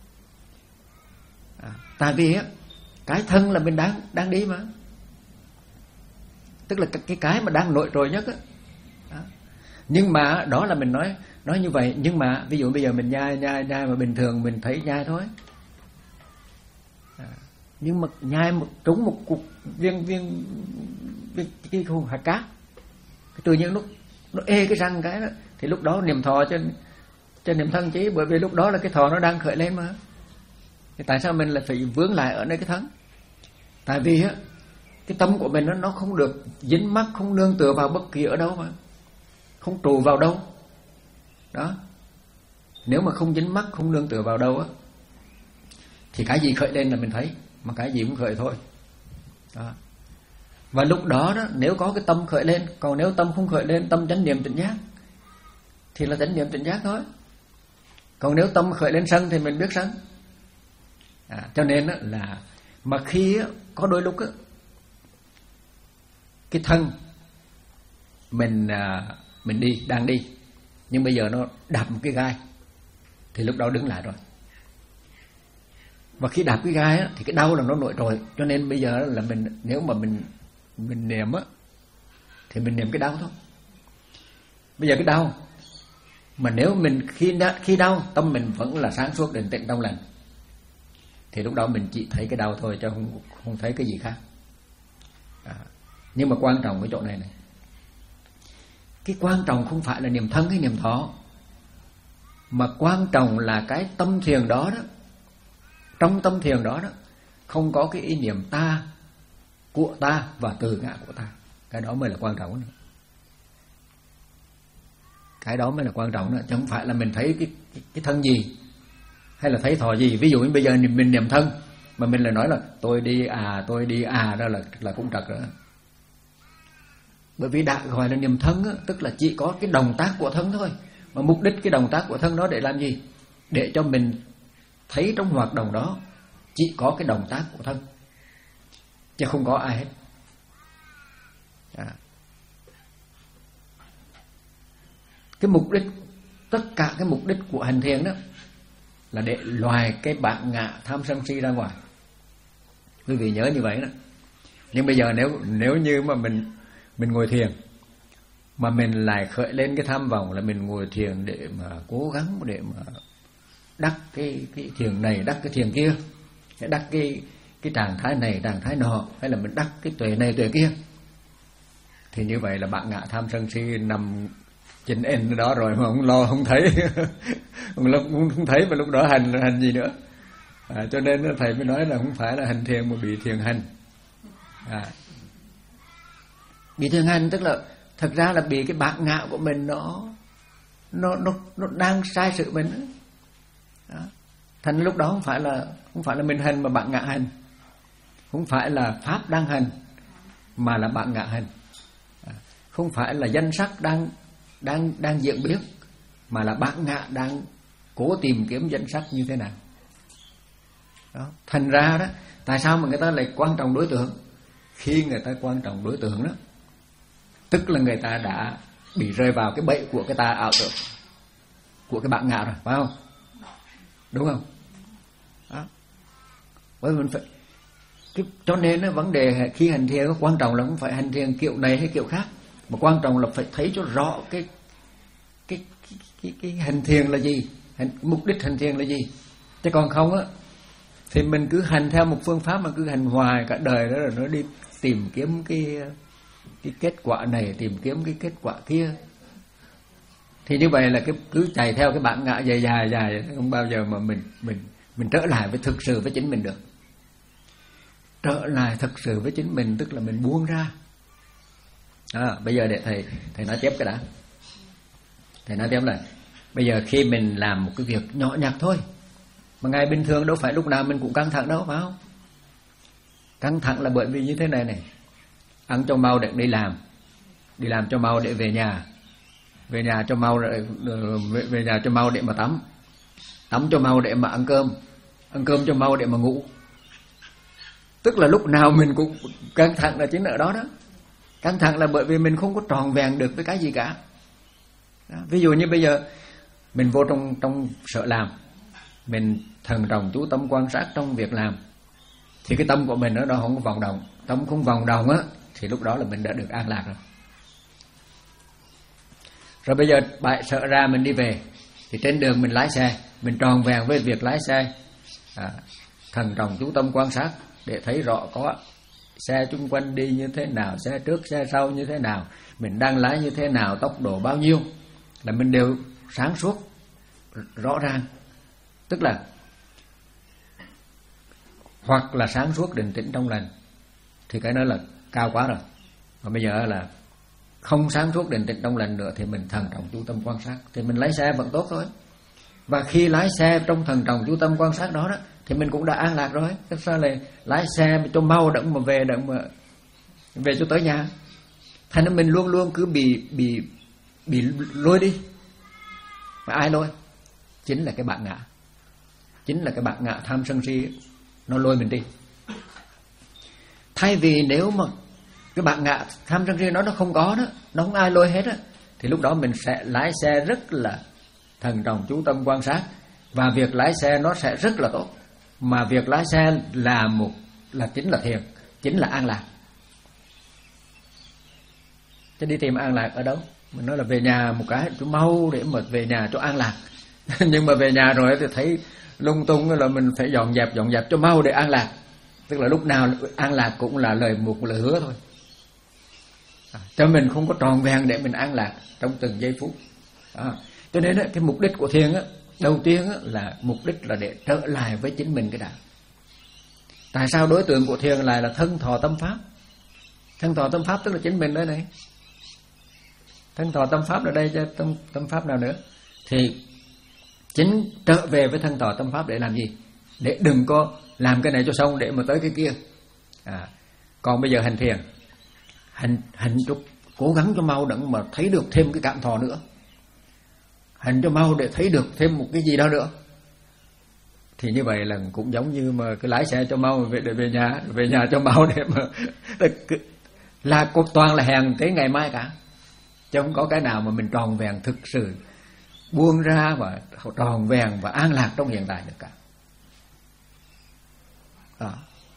À, tại vì á, cái thân là mình đang đang đi mà, tức là cái cái mà đang nội trội nhất á. Đó. Nhưng mà đó là mình nói nói như vậy, nhưng mà ví dụ bây giờ mình nhai nhai nhai mà bình thường mình thấy nhai thôi. À, nhưng mà nhai một trúng một cục viên viên viên cái khu hạt cát, cái tự nhiên nó nó ê cái răng cái đó, thì lúc đó niệm thọ cho cho niệm thân chứ, bởi vì lúc đó là cái thọ nó đang khởi lên mà. Thì tại sao mình lại phải vướng lại ở nơi cái thân? Tại vì á, cái tâm của mình nó nó không được dính mắc, không nương tựa vào bất kỳ ở đâu mà, không trụ vào đâu. Đó. Nếu mà không dính mắc, không nương tựa vào đâu á, thì cái gì khởi lên là mình thấy, mà cái gì cũng khởi thôi. Đó. Và lúc đó đó, nếu có cái tâm khởi lên, còn nếu tâm không khởi lên, tâm chánh niệm tỉnh giác, thì là chánh niệm tỉnh giác thôi. Còn nếu tâm khởi lên sân thì mình biết sân. À, cho nên á, là mà khi á, có đôi lúc á, cái thân mình à, mình đi đang đi, nhưng bây giờ nó đạp một cái gai, thì lúc đó đứng lại rồi. Và khi đạp cái gai á, thì cái đau là nó nội trội, cho nên bây giờ là mình, nếu mà mình mình niệm á, thì mình niệm cái đau thôi. Bây giờ cái đau, mà nếu mình khi khi đau tâm mình vẫn là sáng suốt, định tĩnh trong lành, thì lúc đó mình chỉ thấy cái đau thôi, chứ không không thấy cái gì khác. À, nhưng mà quan trọng cái chỗ này này, cái quan trọng không phải là niệm thân hay niệm thọ, mà quan trọng là cái tâm thiền đó đó, trong tâm thiền đó đó không có cái ý niệm ta, của ta và từ ngã của ta. Cái đó mới là quan trọng nữa. Cái đó mới là quan trọng nữa, chứ không phải là mình thấy cái cái, cái thân gì hay là thấy thọ gì. Ví dụ như bây giờ mình niệm thân mà mình lại nói là tôi đi à tôi đi à đó là là cũng trật rồi. Bởi vì đã gọi là niệm thân á, tức là chỉ có cái động tác của thân thôi, mà mục đích cái động tác của thân đó để làm gì? Để cho mình thấy trong hoạt động đó chỉ có cái động tác của thân, chứ không có ai hết. À. Cái mục đích, tất cả cái mục đích của hành thiền đó là để loài cái bản ngã tham sân si ra ngoài. Quý vị nhớ như vậy đó. Nhưng bây giờ nếu nếu như mà mình mình ngồi thiền mà mình lại khởi lên cái tham vọng là mình ngồi thiền để mà cố gắng để mà đắc cái cái thiền này, đắc cái thiền kia, đắc cái cái trạng thái này, trạng thái nọ, hay là mình đắc cái tuệ này tuệ kia, thì như vậy là bản ngã tham sân si nằm chỉnh in đó rồi mà không lo không thấy không, không thấy mà lúc đó hành hành gì nữa. À, cho nên thầy mới nói là không phải là hành thiền mà bị thiền hành. À, bị thiền hành tức là thật ra là bị cái bản ngã của mình nó nó nó nó đang sai sự mình. Đó. Thành lúc đó không phải là không phải là mình hành mà bản ngã hành, không phải là pháp đang hành mà là bản ngã hành, à, không phải là danh sắc đang đang đang diễn biến mà là bản ngã đang cố tìm kiếm danh sắc như thế nào. Đó. Thành ra đó, tại sao mà người ta lại quan trọng đối tượng? Khi người ta quan trọng đối tượng đó, tức là người ta đã bị rơi vào cái bẫy của cái ta ảo tưởng, của cái bản ngã rồi, phải không? Đúng không? Đó. Bởi vì mình phải cái, cho nên đó, vấn đề khi hành thiền quan trọng là không phải hành thiền kiểu này hay kiểu khác, mà quan trọng là phải thấy cho rõ cái cái cái, cái, cái hành thiền là gì, hành, mục đích hành thiền là gì. Chứ còn không á thì mình cứ hành theo một phương pháp mà cứ hành hoài cả đời đó, rồi nó đi tìm kiếm cái cái kết quả này, tìm kiếm cái kết quả kia, thì như vậy là cái cứ chạy theo cái bản ngã dài dài dài, không bao giờ mà mình mình mình trở lại với thực sự với chính mình được. Trở lại thực sự với chính mình tức là mình buông ra. À, bây giờ để thầy thầy nói tiếp cái đã. Thầy nói tiếp là bây giờ khi mình làm một cái việc nhỏ nhặt thôi, mà ngày bình thường đâu phải lúc nào mình cũng căng thẳng đâu, phải không? Căng thẳng là bởi vì như thế này này, ăn cho mau để đi làm, đi làm cho mau để về nhà, về nhà cho mau để, về nhà cho mau để mà tắm, tắm cho mau để mà ăn cơm, ăn cơm cho mau để mà ngủ. Tức là lúc nào mình cũng căng thẳng là chính ở đó đó. Căng thẳng là bởi vì mình không có tròn vẹn được với cái gì cả. Đó. Ví dụ như bây giờ mình vô trong trong sở làm, mình thần trọng chú tâm quan sát trong việc làm, thì cái tâm của mình nó không có vòng động. Tâm không vòng động á thì lúc đó là mình đã được an lạc rồi. Rồi bây giờ bại sợ ra mình đi về, thì trên đường mình lái xe, mình tròn vẹn với việc lái xe, à, thần trọng chú tâm quan sát để thấy rõ có xe chung quanh đi như thế nào, xe trước xe sau như thế nào, mình đang lái như thế nào, tốc độ bao nhiêu, là mình đều sáng suốt rõ ràng. Tức là hoặc là sáng suốt định tĩnh trong lành, thì cái đó là cao quá rồi. Còn bây giờ là không sáng suốt định tĩnh trong lành nữa, thì mình thần trọng chú tâm quan sát, thì mình lái xe vẫn tốt thôi. Và khi lái xe trong thần trọng chú tâm quan sát đó đó, thì mình cũng đã an lạc rồi. Thế sao lại lái xe cho mau đặng mà về, đặng mà về cho tới nhà. Thành ra mình luôn luôn cứ bị bị bị lôi đi. Mà ai lôi? Chính là cái bản ngã, chính là cái bản ngã tham sân si, nó lôi mình đi. Thay vì nếu mà cái bản ngã tham sân si nó nó không có đó, nó không ai lôi hết á, thì lúc đó mình sẽ lái xe rất là thần trọng chú tâm quan sát, và việc lái xe nó sẽ rất là tốt. Mà việc lái xe là một là chính là thiền, chính là an lạc. Chứ đi tìm an lạc ở đâu? Mình nói là về nhà một cái cho mau để mà về nhà cho an lạc. Nhưng mà về nhà rồi thì thấy lung tung, là mình phải dọn dẹp dọn dẹp cho mau để an lạc. Tức là lúc nào an lạc cũng là lời một lời hứa thôi. À, cho mình không có tròn vẹn để mình an lạc trong từng giây phút. À, cho nên cái mục đích của thiền á, đầu tiên á, là mục đích là để trở lại với chính mình cái đã. Tại sao đối tượng của thiền lại là thân thọ tâm pháp? Thân thọ tâm pháp tức là chính mình đây này. Thân thọ tâm pháp ở đây chứ tâm, tâm pháp nào nữa? Thì chính trở về với thân thọ tâm pháp để làm gì? Để đừng có làm cái này cho xong để mà tới cái kia. À, còn bây giờ hành thiền, hành hành chút cố gắng cho mau đặng mà thấy được thêm cái cảm thọ nữa, hành cho mau để thấy được thêm một cái gì đó nữa. Thì như vậy là cũng giống như mà cái lái xe cho mau về để về nhà, về nhà cho mau để mà là toàn là hèn tới ngày mai cả. Chứ không có cái nào mà mình tròn vẹn thực sự buông ra và tròn vẹn và an lạc trong hiện tại được cả. Đó.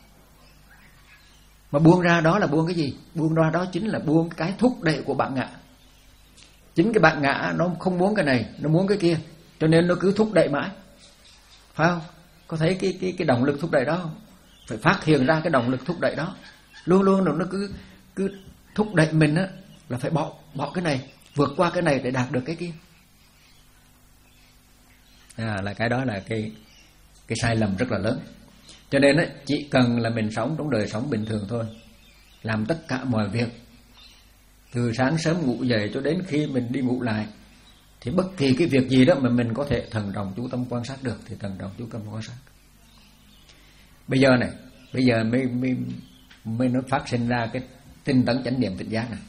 Mà buông ra đó là buông cái gì? Buông ra đó chính là buông cái thúc đẩy của bản ngã. Chính cái bản ngã nó không muốn cái này, nó muốn cái kia, cho nên nó cứ thúc đẩy mãi. Phải không? Có thấy cái cái cái động lực thúc đẩy đó không? Phải phát hiện ra cái động lực thúc đẩy đó. Luôn luôn nó cứ cứ thúc đẩy mình á, là phải bỏ bỏ cái này, vượt qua cái này để đạt được cái kia. À, là cái đó là cái cái sai lầm rất là lớn. Cho nên ấy, chỉ cần là mình sống trong đời sống bình thường thôi, làm tất cả mọi việc từ sáng sớm ngủ dậy cho đến khi mình đi ngủ lại, thì bất kỳ cái việc gì đó mà mình có thể thận trọng chú tâm quan sát được thì thận trọng chú tâm quan sát. Bây giờ này, bây giờ mới mới mới nó phát sinh ra cái tinh tấn chánh niệm tỉnh giác này.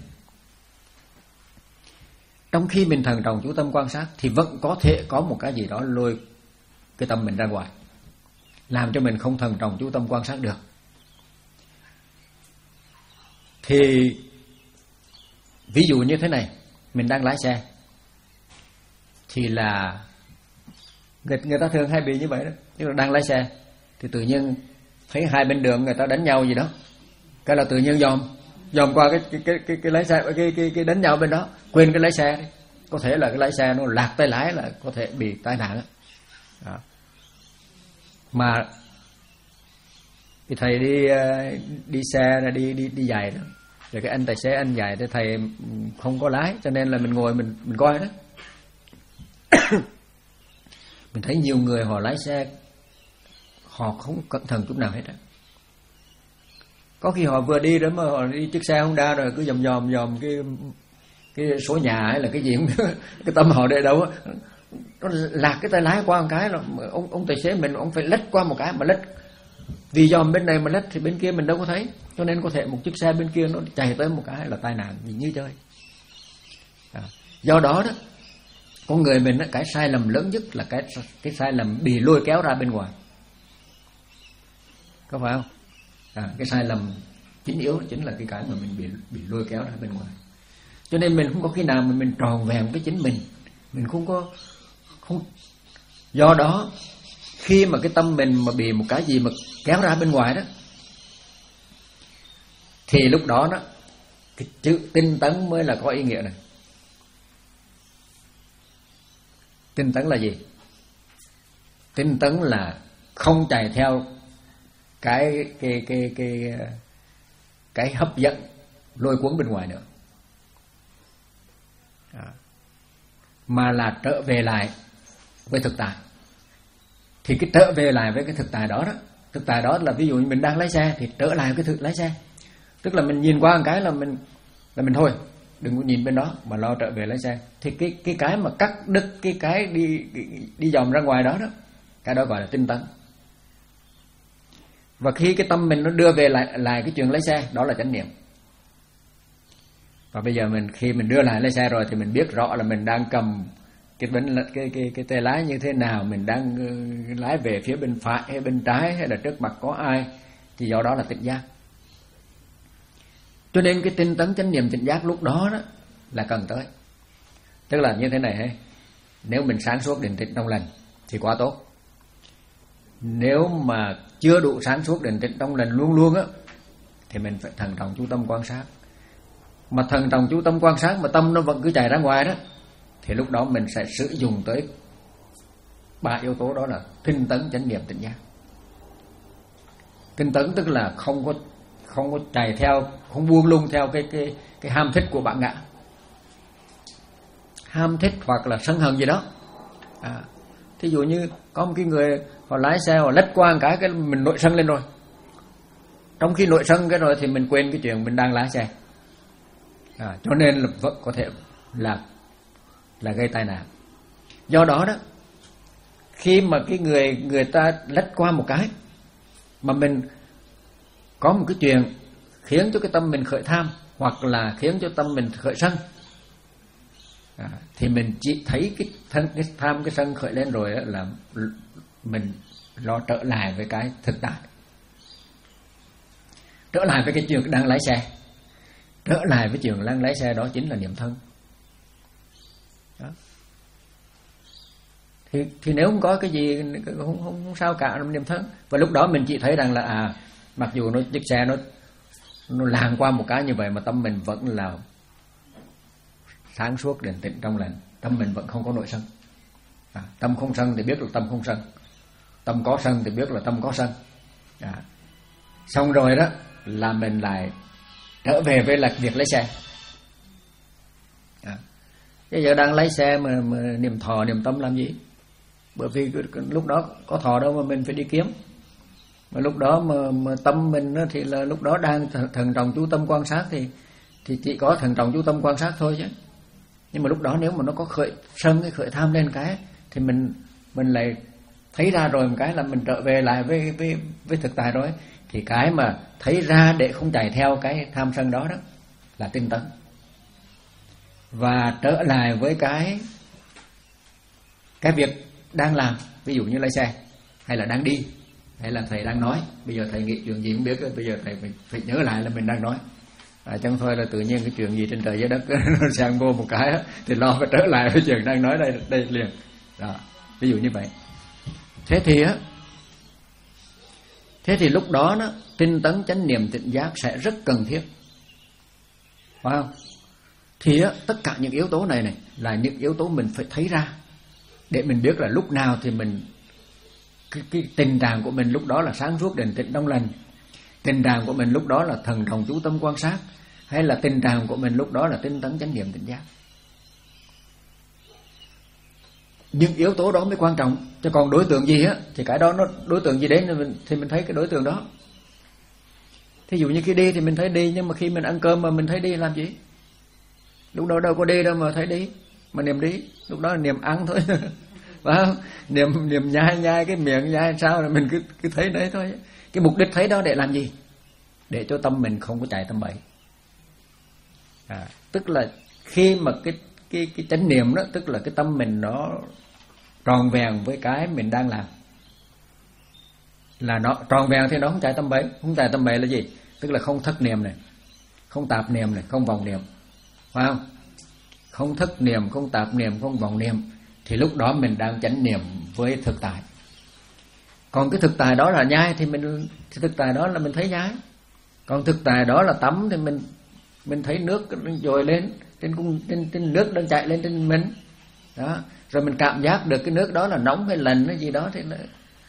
Trong khi mình thận trọng chú tâm quan sát thì vẫn có thể có một cái gì đó lôi cái tâm mình ra ngoài, làm cho mình không thận trọng chú tâm quan sát được. Thì ví dụ như thế này, mình đang lái xe thì là người, người ta thường hay bị như vậy đó. Tức là đang lái xe thì tự nhiên thấy hai bên đường người ta đánh nhau gì đó, cái là tự nhiên dòm dòm qua cái cái cái cái, cái lái xe cái cái cái đánh nhau bên đó, quên cái lái xe đi. Có thể là cái lái xe nó lạc tay lái là có thể bị tai nạn đó. Đó. Mà thì thầy đi đi xe là đi đi đi giày đó, rồi cái anh tài xế anh giày thì thầy không có lái, cho nên là mình ngồi mình mình coi đó. Mình thấy nhiều người họ lái xe họ không cẩn thận chút nào hết á. Có khi họ vừa đi đó mà họ đi chiếc xe Honda rồi cứ dòm dòm dòm cái cái số nhà hay là cái gì cũng cái tâm họ để đâu á, nó lạc cái tay lái qua một cái là ông ông tài xế mình ông phải lách qua một cái, mà lách vì dòm bên này mà lách thì bên kia mình đâu có thấy, cho nên có thể một chiếc xe bên kia nó chạy tới một cái là tai nạn gì như chơi. À, do đó đó con người mình đó, cái sai lầm lớn nhất là cái cái sai lầm bị lôi kéo ra bên ngoài, có phải không? À, cái sai lầm chính yếu chính là cái cái mà mình bị bị lôi kéo ra bên ngoài. Cho nên mình không có khi nào mà mình tròn vẹn với chính mình, mình không có không. Do đó khi mà cái tâm mình mà bị một cái gì mà kéo ra bên ngoài đó, thì lúc đó đó cái chữ tinh tấn mới là có ý nghĩa này. Tinh tấn là gì? Tinh tấn là không chạy theo cái cái cái cái cái hấp dẫn lôi cuốn bên ngoài nữa, à, mà là trở về lại với thực tại. Thì cái trở về lại với cái thực tại đó đó, thực tại đó là ví dụ như mình đang lái xe thì trở lại cái thực lái xe, tức là mình nhìn qua một cái là mình là mình thôi, đừng có nhìn bên đó mà lo trở về lái xe. Thì cái cái cái mà cắt đứt cái cái đi đi, đi dòm ra ngoài đó đó, cái đó gọi là tinh tấn. Và khi cái tâm mình nó đưa về lại lại cái chuyện lái xe, đó là chánh niệm. Và bây giờ mình khi mình đưa lại lái xe rồi thì mình biết rõ là mình đang cầm cái bên cái cái cái tay lái như thế nào, mình đang lái về phía bên phải hay bên trái, hay là trước mặt có ai, thì do đó là tỉnh giác. Cho nên cái tinh tấn chánh niệm tỉnh giác lúc đó đó là cần tới. Tức là như thế này ấy, nếu mình sáng suốt định tĩnh trong lành thì quá tốt. Nếu mà chưa đủ sáng suốt định tĩnh trong lành luôn luôn á, thì mình phải thận trọng chú tâm quan sát. Mà thận trọng chú tâm quan sát mà tâm nó vẫn cứ chạy ra ngoài đó, thì lúc đó mình sẽ sử dụng tới ba yếu tố, đó là tinh tấn chánh niệm tỉnh giác. Tinh tấn tức là không có không có chạy theo, không buông lung theo cái cái cái ham thích của bản ngã, ham thích hoặc là sân hận gì đó. À, thí dụ như có một cái người họ lái xe họ lách qua một cái cái mình nổi sân lên rồi. Trong khi nổi sân cái rồi thì mình quên cái chuyện mình đang lái xe. À, cho nên là vẫn có thể là là gây tai nạn. Do đó đó, khi mà cái người người ta lách qua một cái mà mình có một cái chuyện khiến cho cái tâm mình khởi tham hoặc là khiến cho tâm mình khởi sân, à, thì mình chỉ thấy cái thân cái tham cái sân khởi lên rồi là mình lo trở lại với cái thực tại, trở lại với cái chuyện đang lái xe, trở lại với chuyện đang lái xe, đó chính là niệm thân. Đó. Thì, thì nếu không có cái gì không, không, không sao cả, niệm thân. Và lúc đó mình chỉ thấy rằng là à, mặc dù nó chiếc xe nó nó làng qua một cái như vậy mà tâm mình vẫn là sáng suốt định tĩnh trong lành, tâm mình vẫn không có nổi sân. À, tâm không sân thì biết là tâm không sân, tâm có sân thì biết là tâm có sân. À, xong rồi đó là mình lại trở về với là việc lấy xe. À, Bây giờ đang lái xe mà, mà niệm thọ niệm tâm làm gì? Bởi vì lúc đó có thọ đâu mà mình phải đi kiếm. Mà lúc đó mà, mà tâm mình thì là lúc đó đang thần trọng chú tâm quan sát thì thì chỉ có thần trọng chú tâm quan sát thôi chứ. Nhưng mà lúc đó nếu mà nó có khởi sân cái khởi tham lên cái thì mình mình lại thấy ra rồi một cái là mình trở về lại với với với thực tại rồi. Thì cái mà thấy ra để không chạy theo cái tham sân đó đó là tinh tấn. Và trở lại với cái cái việc đang làm, ví dụ như lái xe hay là đang đi hay là thầy đang nói, bây giờ thầy nghĩ chuyện gì không biết, bây giờ thầy phải, phải nhớ lại là mình đang nói. À, chẳng thôi là tự nhiên cái chuyện gì trên trời dưới đất nó sang vô một cái thì lo phải trở lại với chuyện đang nói đây đây liền. Đó, ví dụ như vậy. Thế thì á, thế thì lúc đó đó tinh tấn chánh niệm tỉnh giác sẽ rất cần thiết, phải không? Thì á, tất cả những yếu tố này này là những yếu tố mình phải thấy ra để mình biết là lúc nào thì mình cái, cái tình trạng của mình lúc đó là sáng suốt định tĩnh trong lành, tình trạng của mình lúc đó là thần trọng chú tâm quan sát, hay là tình trạng của mình lúc đó là tinh tấn chánh niệm tỉnh giác. Những yếu tố đó mới quan trọng. Chứ còn đối tượng gì á thì cái đó nó đối tượng gì đến thì mình, thì mình thấy cái đối tượng đó. Thí dụ như khi đi thì mình thấy đi, nhưng mà khi mình ăn cơm mà mình thấy đi làm gì? Lúc đó đâu có đi đâu mà thấy đi, mà niệm đi, lúc đó là niệm ăn thôi. Phải không? Niệm niệm nhai nhai cái miệng nhai sao là mình cứ cứ thấy đấy thôi. Cái mục đích thấy đó để làm gì? Để cho tâm mình không có chạy tâm bậy. À, tức là khi mà cái cái cái chánh niệm đó, tức là cái tâm mình nó tròn vẹn với cái mình đang làm. Là nó tròn vẹn thì nó không chạy tâm bậy, không chạy tâm bậy là gì? Tức là không thất niệm này, không tạp niệm này, không vọng niệm. Phải không? Không thất niệm, không tạp niệm, không vọng niệm, thì lúc đó mình đang chánh niệm với thực tại. Còn cái thực tại đó là nhai thì mình thì thực tại đó là mình thấy nhai. Còn thực tại đó là tắm thì mình mình thấy nước dội lên trên cung trên, trên nước đang chạy lên trên mình. Đó, rồi mình cảm giác được cái nước đó là nóng hay lạnh hay gì đó thì là...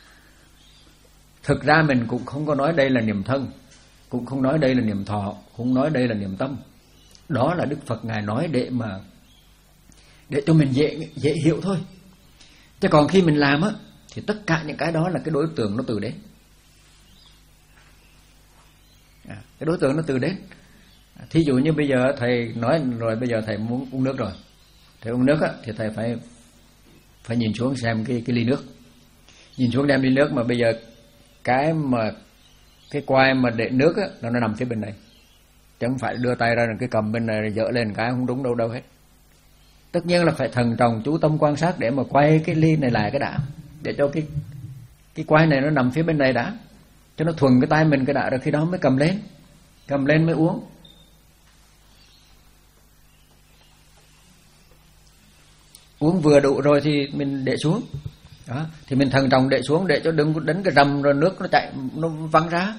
Thực ra mình cũng không có nói đây là niệm thân, cũng không nói đây là niệm thọ, cũng nói đây là niệm tâm. Đó là Đức Phật Ngài nói để mà để cho mình dễ dễ hiểu thôi. Chứ còn khi mình làm á thì tất cả những cái đó là cái đối tượng nó từ đến. À, cái đối tượng nó từ đến. Thí dụ như bây giờ thầy nói rồi, bây giờ thầy muốn uống nước rồi. Thầy uống nước á thì thầy phải phải nhìn xuống xem cái cái ly nước. Nhìn xuống đem ly nước mà bây giờ cái mà cái quai mà để nước á nó nằm phía bên này. Chứ không phải đưa tay ra cái cầm bên này dỡ lên cái không đúng đâu đâu hết. Tất nhiên là phải thần trọng chú tâm quan sát để mà quay cái ly này lại cái đã, để cho cái cái quai này nó nằm phía bên này đã, cho nó thuần cái tay mình cái đã, rồi khi đó mới cầm lên, cầm lên mới uống. Uống vừa đủ rồi thì mình để xuống. Đó, thì mình thần trọng để xuống để cho đừng đánh cái rầm rồi nước nó chạy nó văng ra.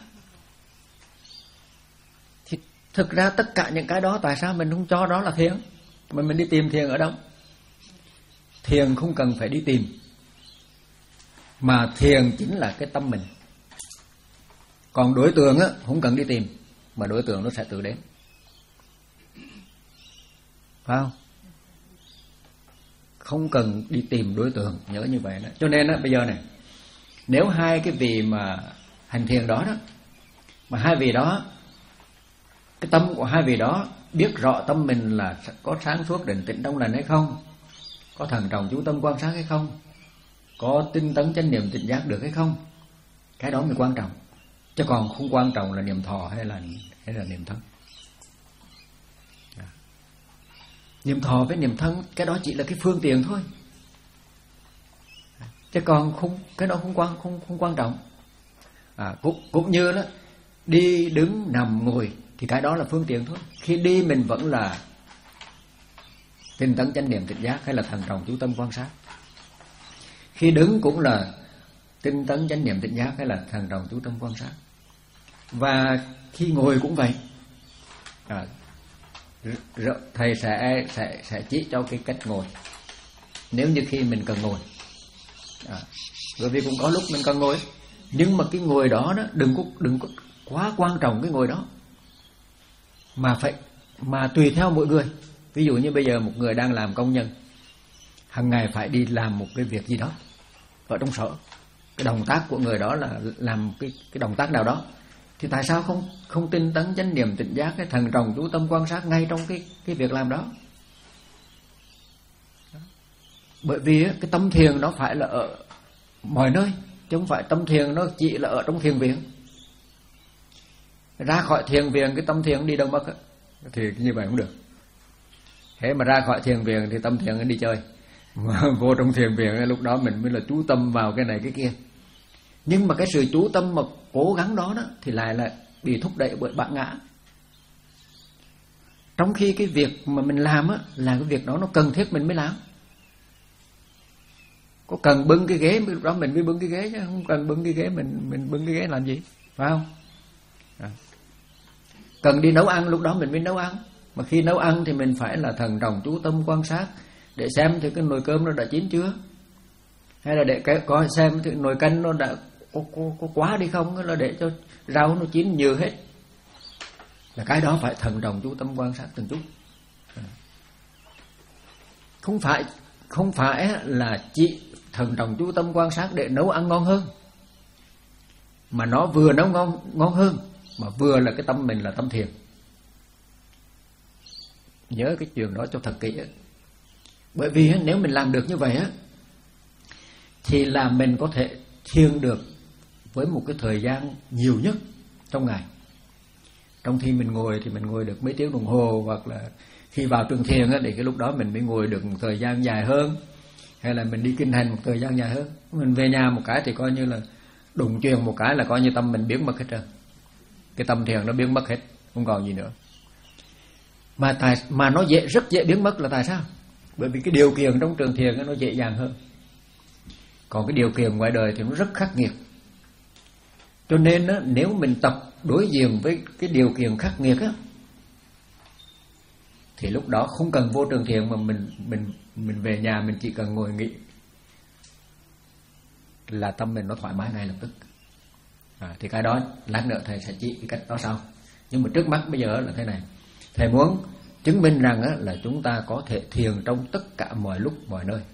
Thì thực ra tất cả những cái đó tại sao mình không cho đó là thiền? Mà mình đi tìm thiền ở đâu? Thiền không cần phải đi tìm, mà thiền chính là cái tâm mình. Còn đối tượng á không cần đi tìm, mà đối tượng nó sẽ tự đến. Phải không? Không cần đi tìm đối tượng, nhớ như vậy đó. Cho nên á bây giờ này, nếu hai cái vị mà hành thiền đó đó, mà hai vị đó, cái tâm của hai vị đó biết rõ tâm mình là có sáng suốt định tĩnh trong lành hay không, có thần trọng chú tâm quan sát hay không, có tinh tấn chánh niệm tỉnh giác được hay không, cái đó mới quan trọng. Chứ còn không quan trọng là niệm thọ hay là hay là niệm thân. À. Niệm thọ với niệm thân cái đó chỉ là cái phương tiện thôi. À. Chứ còn không, cái đó không quan không không quan trọng. À, cũng cũng như đó, đi đứng nằm ngồi thì cái đó là phương tiện thôi. Khi đi mình vẫn là tinh tấn chánh niệm tỉnh giác hay là thần trọng chú tâm quan sát. Khi đứng cũng là tinh tấn chánh niệm tỉnh giác hay là thần trọng chú tâm quan sát. Và khi ngồi cũng vậy. À, thầy sẽ sẽ sẽ chỉ cho cái cách ngồi. Nếu như khi mình cần ngồi. À, bởi vì cũng có lúc mình cần ngồi, nhưng mà cái ngồi đó đó đừng có đừng có quá quan trọng cái ngồi đó. Mà phải mà tùy theo mỗi người. Ví dụ như bây giờ một người đang làm công nhân, hàng ngày phải đi làm một cái việc gì đó ở trong sở, cái động tác của người đó là làm cái cái động tác nào đó, thì tại sao không không tinh tấn chánh niệm tỉnh giác, cái thần trọng chú tâm quan sát ngay trong cái cái việc làm đó? Bởi vì cái tâm thiền nó phải là ở mọi nơi, chứ không phải tâm thiền nó chỉ là ở trong thiền viện. Ra khỏi thiền viện cái tâm thiền đi đâu mất thì như vậy không được. Thế mà ra khỏi thiền viện thì tâm thiền nó đi chơi, mà vô trong thiền viện lúc đó mình mới là chú tâm vào cái này cái kia. Nhưng mà cái sự chú tâm mà cố gắng đó đó thì lại là bị thúc đẩy bởi bản ngã. Trong khi cái việc mà mình làm á là cái việc đó nó cần thiết mình mới làm. Có cần bưng cái ghế lúc đó mình mới bưng cái ghế, chứ không cần bưng cái ghế mình mình bưng cái ghế làm gì, phải không? À. Cần đi nấu ăn lúc đó mình mới nấu ăn, mà khi nấu ăn thì mình phải là thần trọng chú tâm quan sát để xem thì cái nồi cơm nó đã chín chưa, hay là để coi xem thì nồi canh nó đã có, có, có quá đi không, là để cho rau nó chín nhiều hết. Là cái đó phải thần trọng chú tâm quan sát từng chút. À. Không phải không phải là chỉ thần trọng chú tâm quan sát để nấu ăn ngon hơn, mà nó vừa nấu ngon ngon hơn mà vừa là cái tâm mình là tâm thiền. Nhớ cái chuyện đó cho thật kỹ ấy. Bởi vì nếu mình làm được như vậy á thì là mình có thể thiền được với một cái thời gian nhiều nhất trong ngày. Trong khi mình ngồi thì mình ngồi được mấy tiếng đồng hồ, hoặc là khi vào trường thiền á thì cái lúc đó mình mới ngồi được một thời gian dài hơn, hay là mình đi kinh hành một thời gian dài hơn. Mình về nhà một cái thì coi như là đụng chuyền một cái là coi như tâm mình biến mất hết rồi. Cái tâm thiền nó biến mất hết, không còn gì nữa. Mà tại mà nó dễ rất dễ biến mất là tại sao? Bởi vì cái điều kiện trong trường thiền nó dễ dàng hơn. Còn cái điều kiện ngoài đời thì nó rất khắc nghiệt. Cho nên á, nếu mình tập đối diện với cái điều kiện khắc nghiệt á, thì lúc đó không cần vô trường thiền mà mình mình mình về nhà mình chỉ cần ngồi nghỉ là tâm mình nó thoải mái ngay lập tức. À, thì cái đó lát nữa thầy sẽ chỉ cái cách đó sau. Nhưng mà trước mắt bây giờ là thế này, thầy muốn chứng minh rằng á, là chúng ta có thể thiền trong tất cả mọi lúc mọi nơi.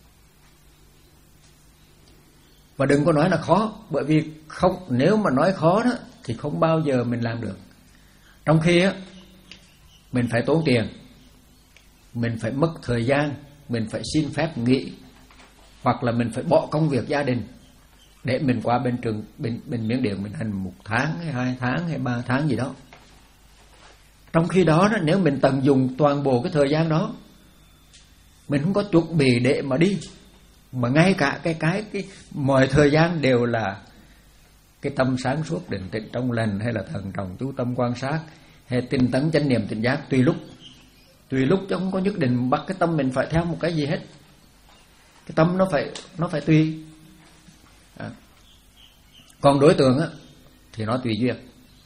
Và đừng có nói là khó, bởi vì không, nếu mà nói khó đó thì không bao giờ mình làm được. Trong khi á mình phải tốn tiền, mình phải mất thời gian, mình phải xin phép nghỉ, hoặc là mình phải bỏ công việc gia đình để mình qua bên trường bên bên Miến Điện mình hành một tháng hay hai tháng hay ba tháng gì đó. Trong khi đó, đó nếu mình tận dụng toàn bộ cái thời gian đó, mình không có chuẩn bị để mà đi, mà ngay cả cái cái cái mọi thời gian đều là cái tâm sáng suốt định tĩnh trong lành, hay là thần trọng chú tâm quan sát, hay tinh tấn chánh niệm tỉnh giác, tùy lúc tùy lúc chứ không có nhất định bắt cái tâm mình phải theo một cái gì hết. Cái tâm nó phải nó phải tùy. À. Còn đối tượng á thì nó tùy duyên.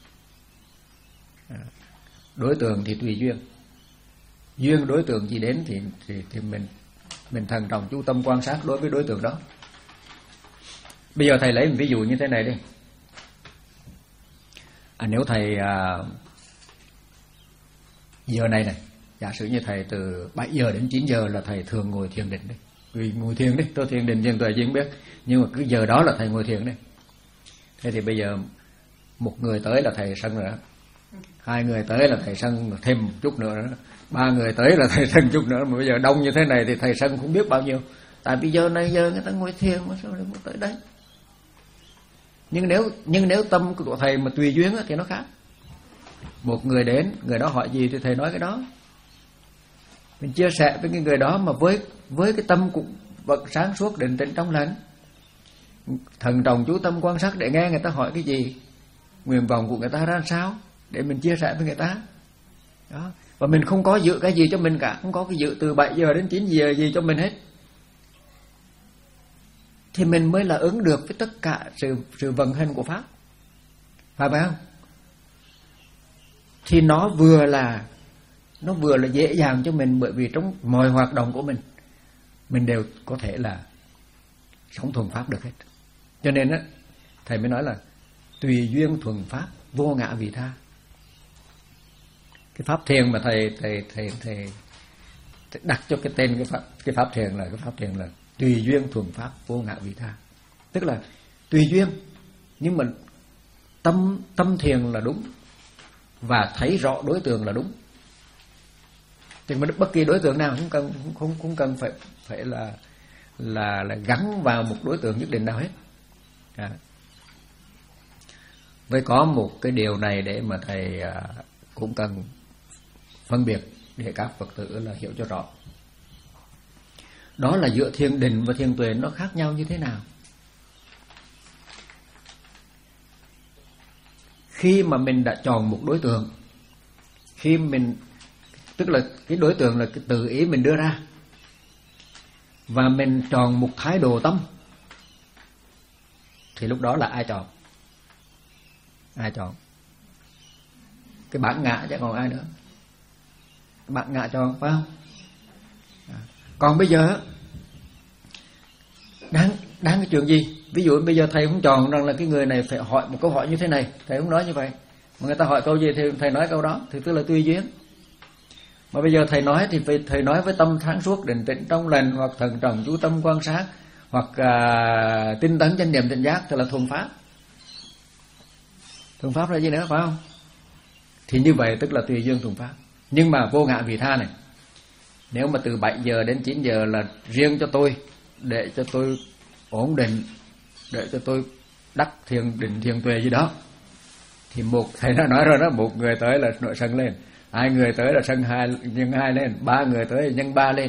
À. Đối tượng thì tùy duyên. Duyên đối tượng gì đến thì thì thì mình mình thần trọng chú tâm quan sát đối với đối tượng đó. Bây giờ thầy lấy một ví dụ như thế này đi. À, nếu thầy à, giờ này này, giả sử như thầy từ bảy giờ đến chín giờ là thầy thường ngồi thiền định đấy. Vì ngồi thiền đấy, tôi thiền định riêng tôi chỉ không biết, nhưng mà cứ giờ đó là thầy ngồi thiền đấy. Thế thì bây giờ một người tới là thầy sân rồi đó, hai người tới là thầy sân thêm một chút nữa đó, ba người tới là thầy sân chút nữa. Mà bây giờ đông như thế này thì thầy sân không biết bao nhiêu. Tại vì giờ này giờ người ta ngồi thiền mà sao lại tới đấy. Nhưng nếu nhưng nếu tâm của thầy mà tùy duyên thì nó khác. Một người đến, người đó hỏi gì thì thầy nói cái đó. Mình chia sẻ với cái người đó mà với với cái tâm cũng vẫn sáng suốt định tĩnh trong lành, thần trọng chú tâm quan sát để nghe người ta hỏi cái gì, nguyện vọng của người ta ra sao để mình chia sẻ với người ta. Đó. Và mình không có dự cái gì cho mình cả, không có cái dự từ bảy giờ đến chín giờ gì cho mình hết. Thì mình mới là ứng được với tất cả sự sự vận hành của pháp. Phải không? Thì nó vừa là nó vừa là dễ dàng cho mình, bởi vì trong mọi hoạt động của mình mình đều có thể là sống thuần pháp được hết. Cho nên á thầy mới nói là tùy duyên thuần pháp, vô ngã vị tha. Cái pháp thiền mà thầy thầy thầy thầy đặt cho cái tên cái pháp cái pháp thiền là cái pháp thiền là tùy duyên thuần pháp vô ngã vị tha. Tức là tùy duyên, nhưng mà tâm tâm thiền là đúng và thấy rõ đối tượng là đúng. Thì mà bất kỳ đối tượng nào cũng cần cũng không cũng cần phải phải là là là gắn vào một đối tượng nhất định nào hết. À. Với có một cái điều này để mà thầy à, cũng cần phân biệt để các Phật tử là hiểu cho rõ. Đó là giữa thiền định và thiền tuệ nó khác nhau như thế nào. Khi mà mình đã chọn một đối tượng, khi mình tức là cái đối tượng là cái tự ý mình đưa ra, và mình chọn một thái độ tâm, thì lúc đó là ai chọn? Ai chọn? Cái bản ngã chứ còn ai nữa. Cái bản ngã chọn, phải không? Còn bây giờ đáng đáng cái chuyện gì? Ví dụ bây giờ thầy không chọn rằng là cái người này phải hỏi một câu hỏi như thế này, thầy không nói như vậy. Mà người ta hỏi câu gì thì thầy nói câu đó, thì tức là tùy duyên. Mà bây giờ thầy nói thì phải thầy nói với tâm sáng suốt, định tĩnh trong lành, hoặc thần trọng chú tâm quan sát, hoặc à, tinh tấn chánh niệm tỉnh giác, tức là thuần pháp. Thuần pháp là gì nữa, phải không? Thì như vậy tức là tùy duyên thuần pháp. Nhưng mà vô ngã vị tha này, nếu mà từ bảy giờ đến chín giờ là riêng cho tôi, để cho tôi ổn định, để cho tôi đắc thiền định thiền tuệ gì đó, thì một thầy đã nói rồi đó, một người tới là nội sân lên, hai người tới là sân hai nhân hai lên, ba người tới là nhân ba lên.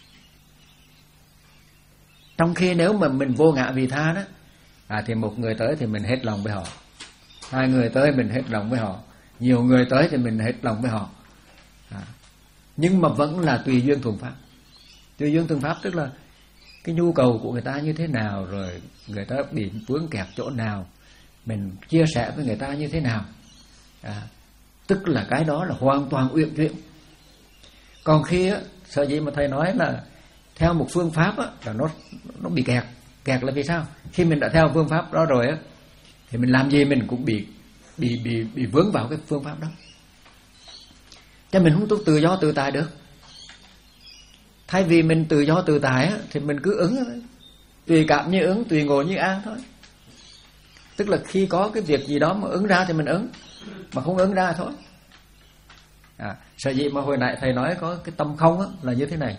Trong khi nếu mà mình vô ngã vị tha đó, à, thì một người tới thì mình hết lòng với họ, hai người tới mình hết lòng với họ, nhiều người tới thì mình hết lòng với họ. À, nhưng mà vẫn là tùy duyên thuần pháp. Tùy duyên thuần pháp tức là cái nhu cầu của người ta như thế nào, rồi người ta bị vướng kẹt chỗ nào, mình chia sẻ với người ta như thế nào. À, tức là cái đó là hoàn toàn uyển chuyển. Còn khi á, sở dĩ mà thầy nói là theo một phương pháp á, là nó nó bị kẹt. Kẹt là vì sao? Khi mình đã theo phương pháp đó rồi á, thì mình làm gì mình cũng bị bị bị bị vướng vào cái phương pháp đó. Cho mình không tự do tự tại được. Thay vì mình tự do tự tại á, thì mình cứ ứng thôi. Tùy cảm như ứng, tùy ngộ như an thôi. Tức là khi có cái việc gì đó mà ứng ra thì mình ứng, mà không ứng ra thôi. À, sở dĩ mà hồi nãy thầy nói có cái tâm không á, là như thế này.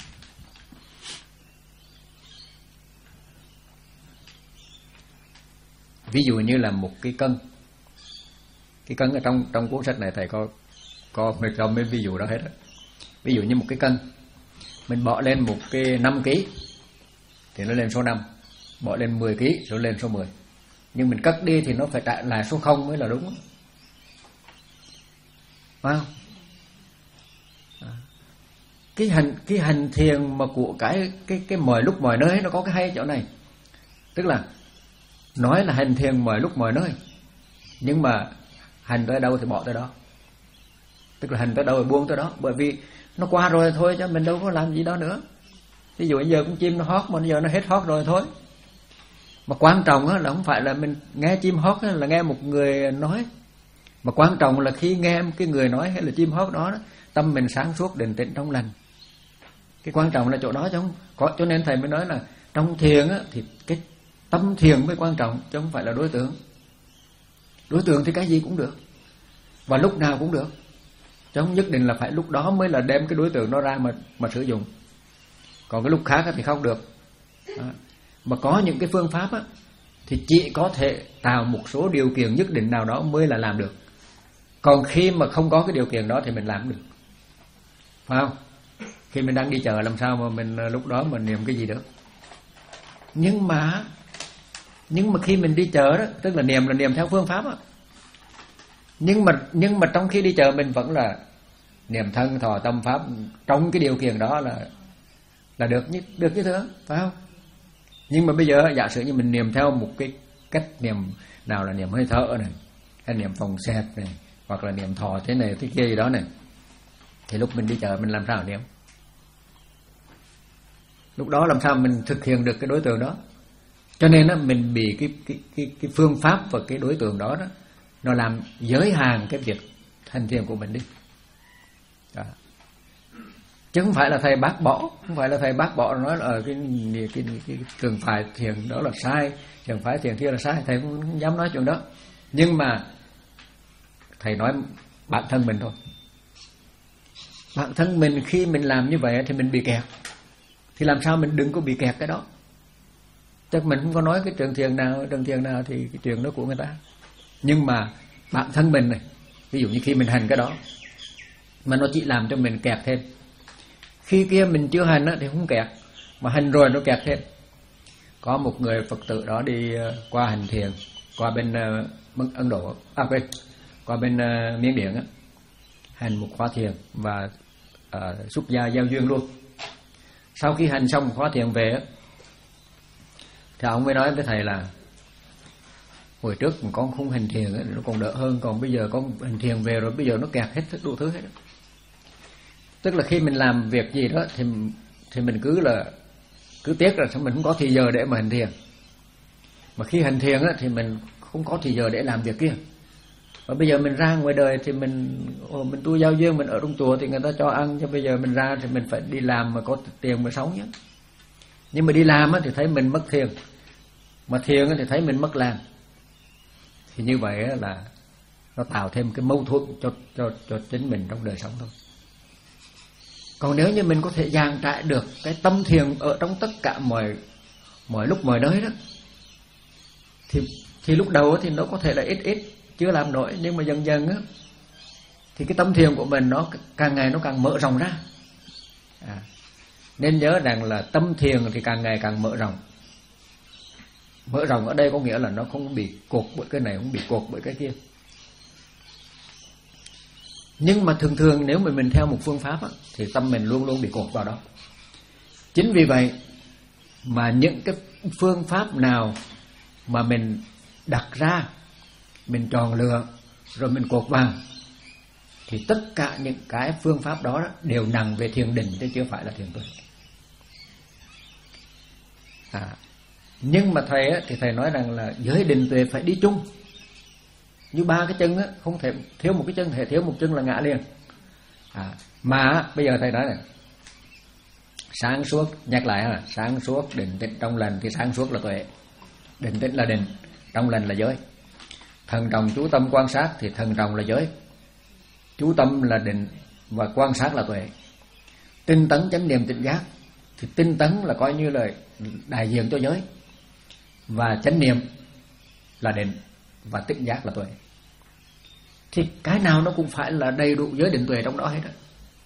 Ví dụ như là một cái cân. Cái cân ở trong trong cuốn sách này thầy có có mấy trong mấy ví dụ đó hết đó. Ví dụ như một cái cân, mình bỏ lên một cái năm ký thì nó lên số năm, bỏ lên mười ký rồi lên số mười. Nhưng mình cất đi thì nó phải trả lại số không mới là đúng. Phải không? À. Cái hành cái hành thiền mà của cái cái cái mọi lúc mọi nơi nó có cái hay chỗ này. Tức là nói là hành thiền mọi lúc mọi nơi, nhưng mà hành tới đâu thì bỏ tới đó. Tức là hành tới đâu thì buông tới đó, bởi vì nó qua rồi thôi chứ mình đâu có làm gì đó nữa. Ví dụ bây giờ con chim nó hót mà bây giờ nó hết hót rồi thôi. Mà quan trọng là không phải là mình nghe chim hót là nghe một người nói, mà quan trọng là khi nghe cái người nói hay là chim hót đó, tâm mình sáng suốt định tĩnh trong lành. Cái quan trọng là chỗ đó chứ không có. Cho nên thầy mới nói là trong thiền á, thì cái tâm thiền mới quan trọng chứ không phải là đối tượng. Đối tượng thì cái gì cũng được và lúc nào cũng được, chứ không nhất định là phải lúc đó mới là đem cái đối tượng đó ra mà mà sử dụng. Còn cái lúc khác thì không được. Đó. Mà có những cái phương pháp á, thì chỉ có thể tạo một số điều kiện nhất định nào đó mới là làm được. Còn khi mà không có cái điều kiện đó thì mình làm được. Phải không? Khi mình đang đi chợ làm sao mà mình lúc đó mình niệm cái gì được. Nhưng mà Nhưng mà khi mình đi chợ đó, tức là niệm là niệm theo phương pháp á. Nhưng mà nhưng mà trong khi đi chợ mình vẫn là niệm thân thọ tâm pháp, trong cái điều kiện đó là là được như được như thế, phải không? Nhưng mà bây giờ giả sử như mình niệm theo một cái cách niệm nào là niệm hơi thở này, hay niệm phòng xẹt này, hoặc là niệm thọ thế này thế kia gì đó này, thì lúc mình đi chợ mình làm sao niệm? Lúc đó làm sao mình thực hiện được cái đối tượng đó? Cho nên đó, mình bị cái cái cái cái phương pháp và cái đối tượng đó đó nó làm giới hạn cái việc hành thiền của mình đi. Đó. chứ không phải là thầy bác bỏ, không phải là thầy bác bỏ nói là ở cái cái, cái, cái trường phái thiền đó là sai, trường phái thiền kia là sai, thầy không dám nói chuyện đó. Nhưng mà thầy nói bản thân mình thôi. Bản thân mình khi mình làm như vậy thì mình bị kẹt, thì làm sao mình đừng có bị kẹt cái đó. Chắc mình không có nói cái trường thiền nào, trường thiền nào thì cái chuyện đó của người ta. Nhưng mà bản thân mình này, ví dụ như khi mình hành cái đó mà nó chỉ làm cho mình kẹt thêm. Khi kia mình chưa hành thì không kẹt, mà hành rồi nó kẹt thêm. Có một người Phật tử đó đi qua hành thiền, qua bên uh, Ấn Độ, à quên, qua bên uh, Miến Điện á, hành một khóa thiền và uh, xuất gia giao duyên luôn. Sau khi hành xong khóa thiền về á, thì ông mới nói với thầy là hồi trước con không hành thiền ấy, nó còn đỡ hơn, còn bây giờ con hành thiền về rồi bây giờ nó kẹt hết đủ thứ hết. Tức là khi mình làm việc gì đó thì thì mình cứ là cứ tiếc là mình không có thì giờ để mà hành thiền. Mà khi hành thiền á, thì mình không có thì giờ để làm việc kia. Và bây giờ mình ra ngoài đời thì mình ồ, mình tu giao duyên, mình ở trong chùa thì người ta cho ăn, cho bây giờ mình ra thì mình phải đi làm mà có tiền mà sống nhé. Nhưng mà đi làm á, thì thấy mình mất thiền, mà thiền á, thì thấy mình mất làm. Thì như vậy á, là nó tạo thêm cái mâu thuẫn cho cho cho chính mình trong đời sống thôi. Còn nếu như mình có thể dàn trải được cái tâm thiền ở trong tất cả mọi mọi lúc mọi nơi đó, thì thì lúc đầu thì nó có thể là ít ít chưa làm nổi, nhưng mà dần dần á thì cái tâm thiền của mình nó càng ngày nó càng mở rộng ra. À, nên nhớ rằng là tâm thiền thì càng ngày càng mở rộng. Mở rộng ở đây có nghĩa là nó không bị cột bởi cái này, không bị cột bởi cái kia. Nhưng mà thường thường nếu mà mình theo một phương pháp á, thì tâm mình luôn luôn bị cột vào đó. Chính vì vậy mà những cái phương pháp nào mà mình đặt ra, mình chọn lựa rồi mình cột vào, thì tất cả những cái phương pháp đó, đó đều nặng về thiền định chứ chưa phải là thiền tuệ. À, nhưng mà thầy á, thì thầy nói rằng là giới định tuệ phải đi chung. Như ba cái chân á, không thể thiếu một cái chân, thể thiếu một chân là ngã liền. À, mà bây giờ thầy nói này, sáng suốt, nhắc lại ha, sáng suốt, định tĩnh, trong lành, thì sáng suốt là tuệ, định tĩnh là định, trong lành là giới. Thần trọng chú tâm quan sát thì thần trọng là giới, chú tâm là định và quan sát là tuệ. Tinh tấn chánh niệm tỉnh giác thì tinh tấn là coi như là đại diện cho giới, và chánh niệm là định, và tỉnh giác là tuệ. Thì cái nào nó cũng phải là đầy đủ giới định tuệ trong đó hết đó.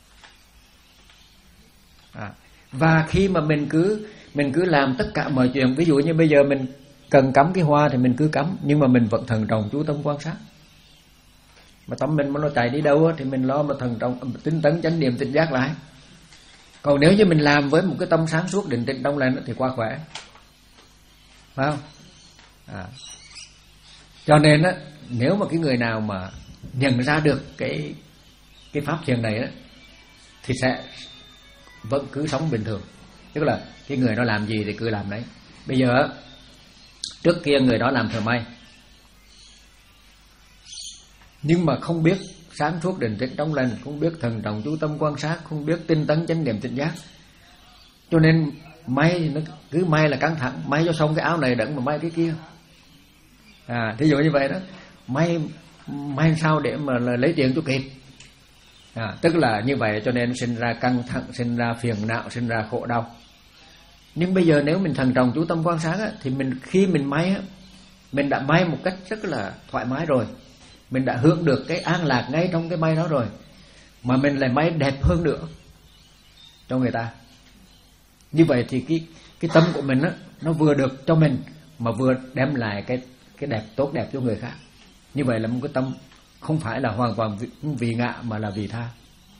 À, và khi mà mình cứ mình cứ làm tất cả mọi chuyện, ví dụ như bây giờ mình cần cắm cái hoa thì mình cứ cắm, nhưng mà mình vẫn thần trọng chú tâm quan sát. Mà tâm mình mà nó chạy đi đâu thì mình lo mà thần trọng tinh tấn chánh niệm tỉnh giác lại. Còn nếu như mình làm với một cái tâm sáng suốt định tĩnh trong lành thì quá khỏe, phải không? À, cho nên á, nếu mà cái người nào mà nhận ra được cái cái pháp thiền này á, thì sẽ vẫn cứ sống bình thường. Tức là cái người đó làm gì thì cứ làm đấy. Bây giờ trước kia người đó làm thợ may, nhưng mà không biết sáng suốt định tĩnh trong lành, không biết thần trọng chú tâm quan sát, không biết tinh tấn chánh niệm tỉnh giác, cho nên may nó cứ may là căng thẳng, may cho xong cái áo này đặng mà may cái kia. À, thí dụ như vậy đó, may may sao để mà lấy tiền cho kịp. À, tức là như vậy, cho nên sinh ra căng thẳng, sinh ra phiền não, sinh ra khổ đau. Nhưng bây giờ nếu mình thần trọng chú tâm quan sát á, thì mình khi mình may á, mình đã may một cách rất là thoải mái rồi, mình đã hưởng được cái an lạc ngay trong cái may đó rồi, mà mình lại may đẹp hơn nữa cho người ta. Như vậy thì cái cái tâm của mình á, nó vừa được cho mình mà vừa đem lại cái cái đẹp tốt đẹp cho người khác. Như vậy là một cái tâm không phải là hoàn toàn vì, vì ngã mà là vì tha.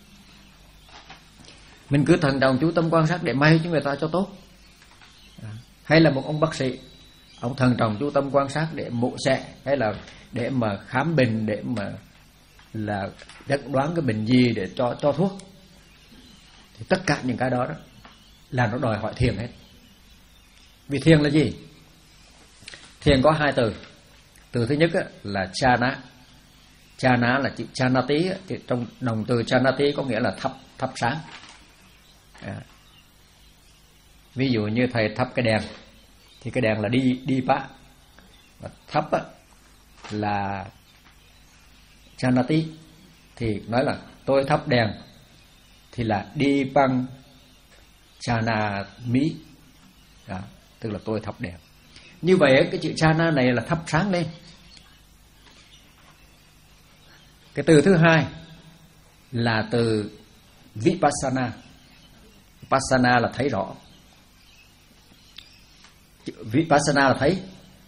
Mình cứ thần trọng chú tâm quan sát để may cho người ta cho tốt. À, hay là một ông bác sĩ, ông thần trọng chú tâm quan sát để mổ xẻ, hay là để mà khám bệnh, để mà là chẩn đoán cái bệnh gì để cho cho thuốc, thì tất cả những cái đó, đó là nó đòi hỏi thiền hết. Vì thiền là gì? Thiền có hai từ. Từ thứ nhất á, là chana. Chana là chữ chanati á, trong đồng từ chanati có nghĩa là thắp thắp sáng. À. Ví dụ như thầy thắp cái đèn thì cái đèn là đi đi bá, và thắp á, là chanati, thì nói là tôi thắp đèn thì là đi băng chana mỹ, à, tức là tôi thắp đèn. Như vậy cái chữ chana này là thắp sáng lên. Cái từ thứ hai là từ vipassana. Vipassana là thấy rõ. Vipassana là thấy,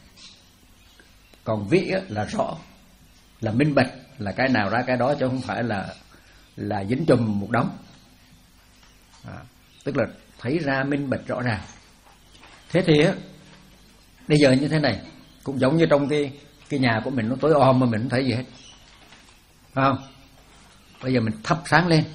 còn vi là rõ, là minh bạch, là cái nào ra cái đó chứ không phải là là dính chùm một đống. À, tức là thấy ra minh bạch rõ ràng. Thế thì á, bây giờ như thế này, cũng giống như trong cái cái nhà của mình nó tối om mà mình không thấy gì hết, phải không? Bây giờ mình thắp sáng lên,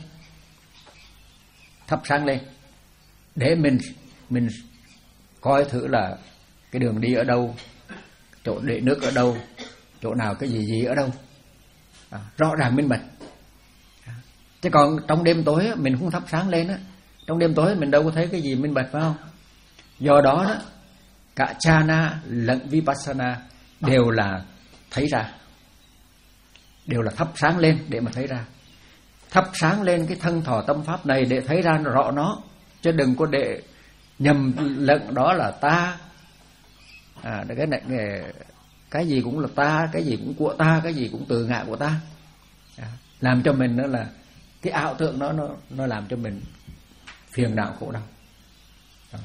thắp sáng lên để mình mình coi thử là cái đường đi ở đâu, chỗ để nước ở đâu, chỗ nào cái gì gì ở đâu, à, rõ ràng minh bạch. Chứ còn trong đêm tối mình không thắp sáng lên á, trong đêm tối mình đâu có thấy cái gì minh bạch, phải không? Do đó đó, cả chana lẫn vipassana đều là thấy ra, đều là thắp sáng lên để mà thấy ra. Thắp sáng lên cái thân thọ tâm pháp này để thấy ra rõ nó, chứ đừng có để nhầm lẫn đó là ta. À, cái này cái gì cũng là ta, cái gì cũng của ta, cái gì cũng từ ngã của ta, à, làm cho mình đó là cái ảo tưởng đó nó nó làm cho mình phiền não khổ đau. À.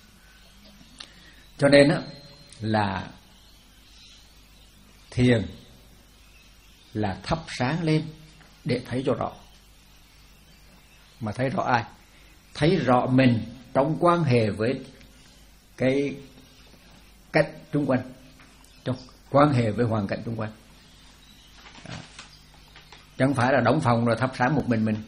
Cho nên á là thiền là thắp sáng lên để thấy cho rõ. Mà thấy rõ ai? Thấy rõ mình trong quan hệ với cái cảnh xung quanh, trong quan hệ với hoàn cảnh xung quanh. À. Chẳng phải là đóng phòng rồi thắp sáng một mình mình,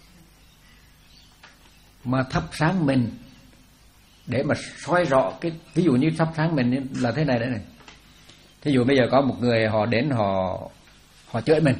mà thắp sáng mình để mà soi rõ cái, ví dụ như thắp sáng mình là thế này đấy này. Thí dụ bây giờ có một người họ đến họ họ chửi mình,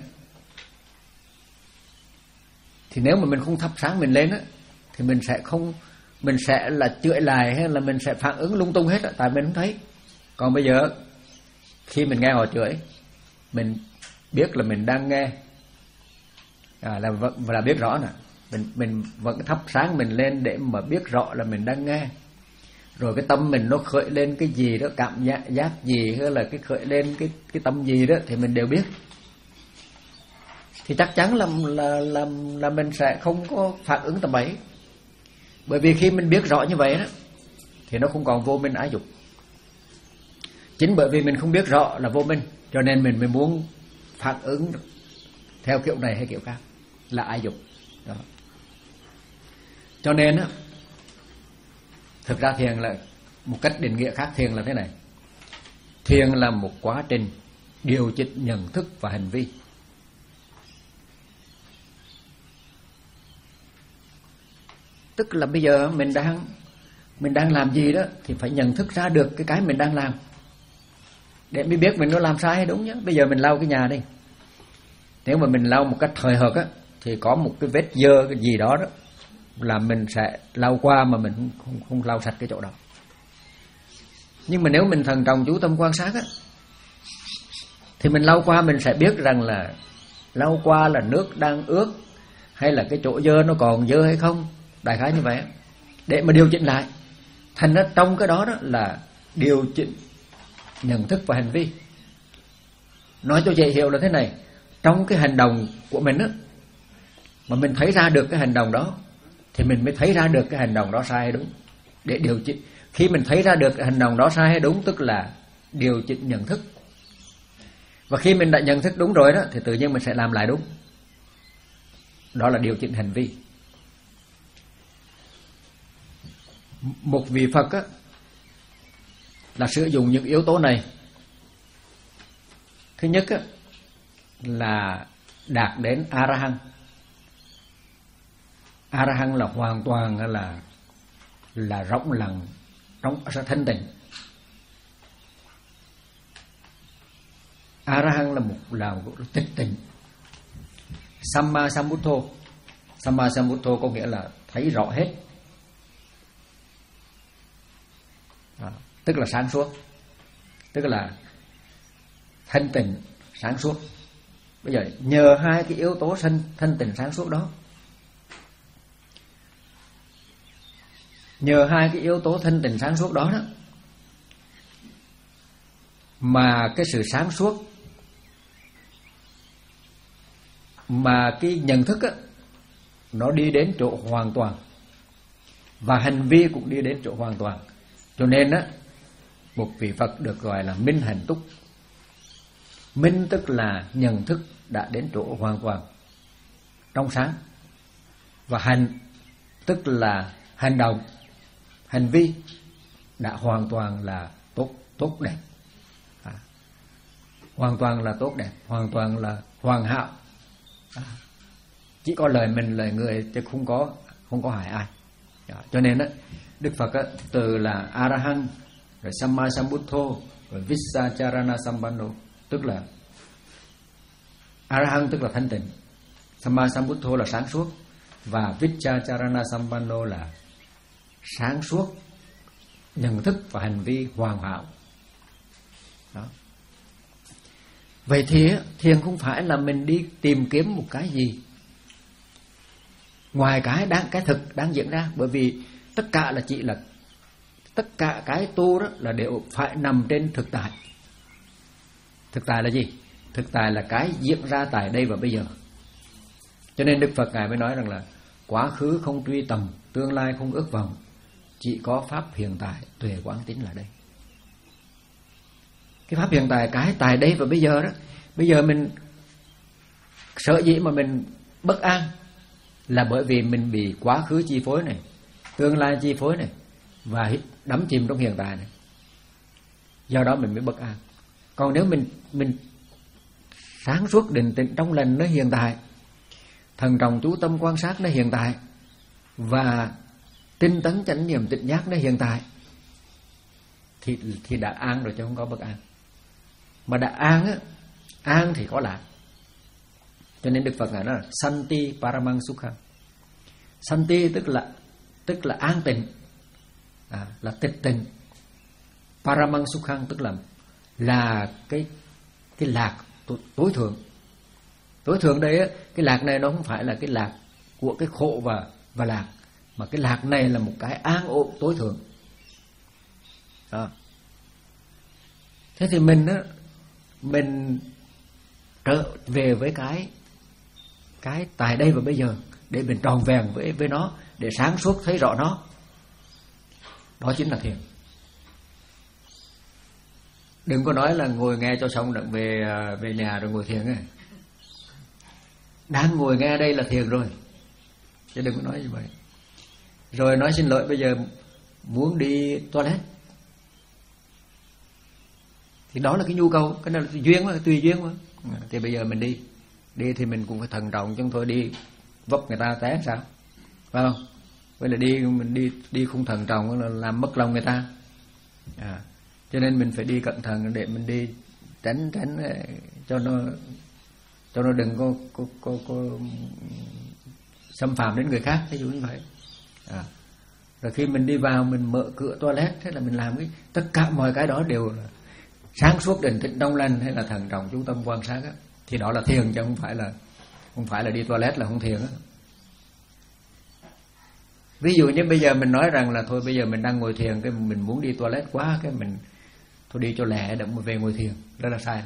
thì nếu mà mình không thắp sáng mình lên á, thì mình sẽ không, mình sẽ là chửi lại hay là mình sẽ phản ứng lung tung hết á, tại mình không thấy. Còn bây giờ khi mình nghe họ chửi, mình biết là mình đang nghe, à, là là biết rõ nè, mình mình vẫn thắp sáng mình lên để mà biết rõ là mình đang nghe. Rồi cái tâm mình nó khởi lên cái gì đó, cảm giác, giác gì hay là cái khởi lên cái cái tâm gì đó thì mình đều biết. Thì chắc chắn là là là là mình sẽ không có phản ứng tầm bậy. Bởi vì khi mình biết rõ như vậy đó thì nó không còn vô minh ái dục. Chính bởi vì mình không biết rõ là vô minh, cho nên mình mới muốn phản ứng theo kiểu này hay kiểu khác, là ái dục. Đó. Cho nên á, thực ra thiền là một cách định nghĩa khác. Thiền là thế này: thiền là một quá trình điều chỉnh nhận thức và hành vi. Tức là bây giờ mình đang mình đang làm gì đó thì phải nhận thức ra được cái cái mình đang làm để mới biết mình nó làm sai hay đúng nhá. Bây giờ mình lau cái nhà đi, nếu mà mình lau một cách hời hợt á thì có một cái vết dơ cái gì đó đó là mình sẽ lau qua mà mình không, không, không lau sạch cái chỗ đó. Nhưng mà nếu mình thần trọng chú tâm quan sát á thì mình lau qua mình sẽ biết rằng là lau qua là nước đang ướt hay là cái chỗ dơ nó còn dơ hay không, đại khái như vậy, để mà điều chỉnh lại. Thành ra trong cái đó đó là điều chỉnh nhận thức và hành vi. Nói cho dễ hiểu là thế này: trong cái hành động của mình á, mà mình thấy ra được cái hành động đó thì mình mới thấy ra được cái hành động đó sai hay đúng, để điều chỉnh. Khi mình thấy ra được cái hành động đó sai hay đúng tức là điều chỉnh nhận thức. Và khi mình đã nhận thức đúng rồi đó thì tự nhiên mình sẽ làm lại đúng. Đó là điều chỉnh hành vi. Một vị Phật á, là sử dụng những yếu tố này. Thứ nhất á, là đạt đến A-ra-hăng. A-ra-hăng là hoàn toàn là là rộng lặng, trong thanh tịnh. A-ra-hăng là một là một tịch tịnh. Samma Sambuddho, Samma Sambuddho có nghĩa là thấy rõ hết, tức là sáng suốt, tức là thanh tịnh sáng suốt. Bây giờ nhờ hai cái yếu tố thanh, thanh tịnh sáng suốt đó, nhờ hai cái yếu tố thanh tịnh sáng suốt đó đó mà cái sự sáng suốt, mà cái nhận thức á, nó đi đến chỗ hoàn toàn, và hành vi cũng đi đến chỗ hoàn toàn. Cho nên á, một vị Phật được gọi là minh hành túc. Minh tức là nhận thức đã đến chỗ hoàn toàn trong sáng, và hành tức là hành động, hành vi đã hoàn toàn là tốt tốt đẹp, à, hoàn toàn là tốt đẹp, hoàn toàn là hoàn hảo, à, chỉ có lời mình lời người chứ không có không có hại ai. Đó. Cho nên á, Đức Phật á, từ là A-ra-hăng, rồi Samma Sambuddho, rồi Vissacharana Sampanno, tức là A-ra-hăng tức là thanh tịnh, Samma Sambuddho là sáng suốt, và Vissacharana Sampanno là sáng suốt nhận thức và hành vi hoàn hảo. Đó. Vậy thì thiền không phải là mình đi tìm kiếm một cái gì ngoài cái đáng cái thực đang diễn ra, bởi vì tất cả là chỉ là tất cả cái tu đó là đều phải nằm trên thực tại. Thực tại là gì? Thực tại là cái diễn ra tại đây và bây giờ. Cho nên Đức Phật ngài mới nói rằng là quá khứ không truy tầm, tương lai không ước vọng, chỉ có pháp hiện tại tuệ quán tín là đây. Cái pháp hiện tại, cái tại đây và bây giờ đó. Bây giờ mình sợ dĩ mà mình bất an là bởi vì mình bị quá khứ chi phối này, tương lai chi phối này, và đắm chìm trong hiện tại này. Do đó mình mới bất an. Còn nếu mình mình sáng suốt định tĩnh trong lành nó hiện tại, thần trọng chú tâm quan sát nó hiện tại, và tinh tấn chánh niệm tịnh giác nó hiện tại, thì thì đã an rồi chứ không có bất an. Mà đã an á, an thì có lạc. Cho nên Đức Phật ngài nói là Santi Paramang Sukham. Santi tức là tức là an tịnh, à, là tịch tịnh. Paramang Sukham tức là là cái cái lạc tối, tối thượng. Tối thượng đây á, cái lạc này nó không phải là cái lạc của cái khổ và và lạc, mà cái lạc này là một cái an ổn tối thượng. Đó. Thế thì mình á, mình trở về với cái cái tại đây và bây giờ để mình tròn vẹn với với nó, để sáng suốt thấy rõ nó. Đó chính là thiền. Đừng có nói là ngồi nghe cho xong đặng về về nhà rồi ngồi thiền ấy. Đang ngồi nghe đây là thiền rồi, chứ đừng có nói như vậy. Rồi nói xin lỗi, bây giờ muốn đi toilet thì đó là cái nhu cầu, cái này là duyên mà, tùy duyên mà. Thì bây giờ mình đi đi thì mình cũng phải thận trọng, chứ không thôi đi vấp người ta té sao, phải không? Vậy là đi mình đi đi không thận trọng là làm mất lòng người ta, à, cho nên mình phải đi cẩn thận để mình đi tránh tránh cho nó cho nó đừng có có có, có xâm phạm đến người khác, ví dụ như vậy. À, rồi khi mình đi vào mình mở cửa toilet, thế là mình làm cái tất cả mọi cái đó đều là sáng suốt định tĩnh trong lành, hay là thần trọng chú tâm quan sát á, thì đó là thiền, chứ không phải là không phải là đi toilet là không thiền á. Ví dụ như bây giờ mình nói rằng là thôi bây giờ mình đang ngồi thiền, cái mình muốn đi toilet quá, cái mình thôi đi cho lẹ để mà về ngồi thiền, đó là sai đó.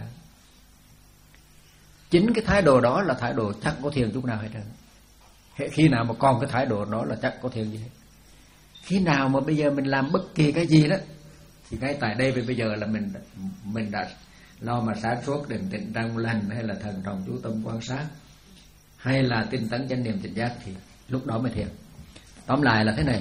Chính cái thái độ đó là thái độ chắc có thiền chút nào hết trơn. Hệ khi nào mà còn cái thái độ đó là chắc có thiền gì hết. Khi nào mà bây giờ mình làm bất kỳ cái gì đó, thì ngay tại đây bây giờ là mình mình đã lo mà sáng suốt định tĩnh trong lành, hay là thần trọng chú tâm quan sát, hay là tinh tấn chánh niệm tỉnh giác, thì lúc đó mới thiền. Tóm lại là thế này,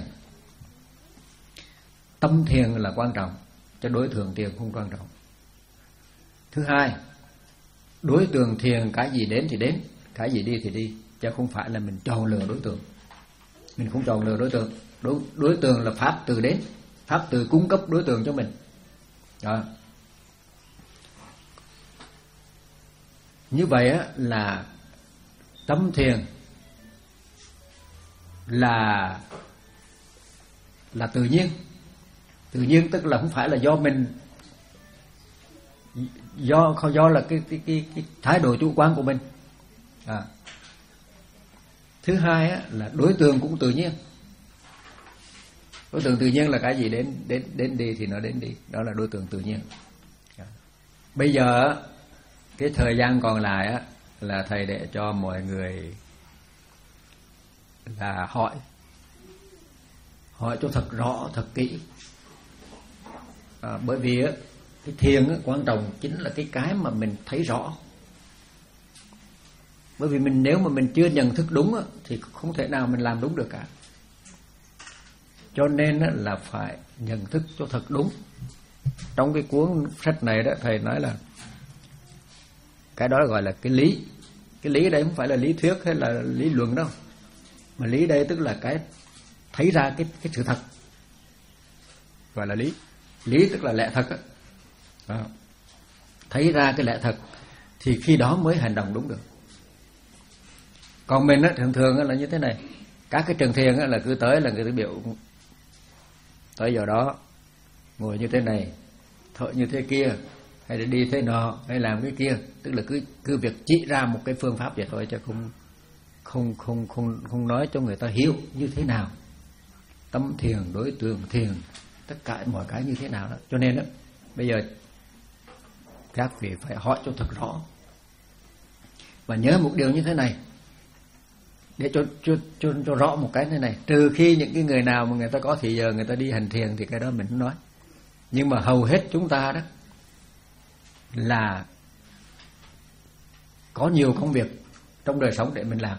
tâm thiền là quan trọng, cho đối tượng thiền không quan trọng. Thứ hai, đối tượng thiền cái gì đến thì đến, cái gì đi thì đi, chứ không phải là mình chọn lựa đối tượng. Mình không chọn lựa đối tượng. Đối, đối tượng là pháp từ đến, pháp từ cung cấp đối tượng cho mình. Đó. Như vậy á, là tâm thiền là là tự nhiên, Tự nhiên tức là không phải là do mình, do không do là cái cái cái, cái thái độ chủ quan của mình. À. Thứ hai á, là đối tượng cũng tự nhiên. Đối tượng tự nhiên là cái gì đến đến đến đi thì nó đến đi, đó là đối tượng tự nhiên. À. Bây giờ cái thời gian còn lại á, là thầy để cho mọi người là hỏi hỏi cho thật rõ, thật kỹ. À, bởi vì á, cái thiền á, quan trọng chính là cái cái mà mình thấy rõ. Bởi vì mình nếu mà mình chưa nhận thức đúng á, thì không thể nào mình làm đúng được cả. Cho nên á, là phải nhận thức cho thật đúng. Trong cái cuốn sách này đó, thầy nói là cái đó gọi là cái lý. Cái lý đây không phải là lý thuyết hay là lý luận đâu, mà lý đây tức là cái thấy ra cái cái sự thật, gọi là lý. Lý tức là lẽ thật á. À, thấy ra cái lẽ thật thì khi đó mới hành động đúng được. Còn mình á, thường thường á, là như thế này. Các cái trường thiền á, là cứ tới là người ta biểu tới giờ đó ngồi như thế này, thở như thế kia, hay là đi thế nọ, hay làm cái kia, tức là cứ cứ việc chỉ ra một cái phương pháp vậy thôi, chứ không không không không không nói cho người ta hiểu như thế nào tâm thiền, đối tượng thiền, tất cả mọi cái như thế nào đó. Cho nên đó, bây giờ các vị phải hỏi cho thật rõ. Và nhớ một điều như thế này, để cho cho cho, cho rõ một cái thế này, trừ khi những cái người nào mà người ta có thì giờ người ta đi hành thiền thì cái đó mình không nói. Nhưng mà hầu hết chúng ta đó là có nhiều công việc trong đời sống để mình làm,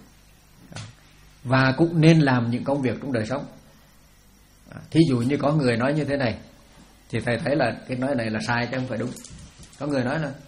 và cũng nên làm những công việc trong đời sống. Thí dụ như có người nói như thế này thì thầy thấy là cái nói này là sai chứ không phải đúng. Có người nói là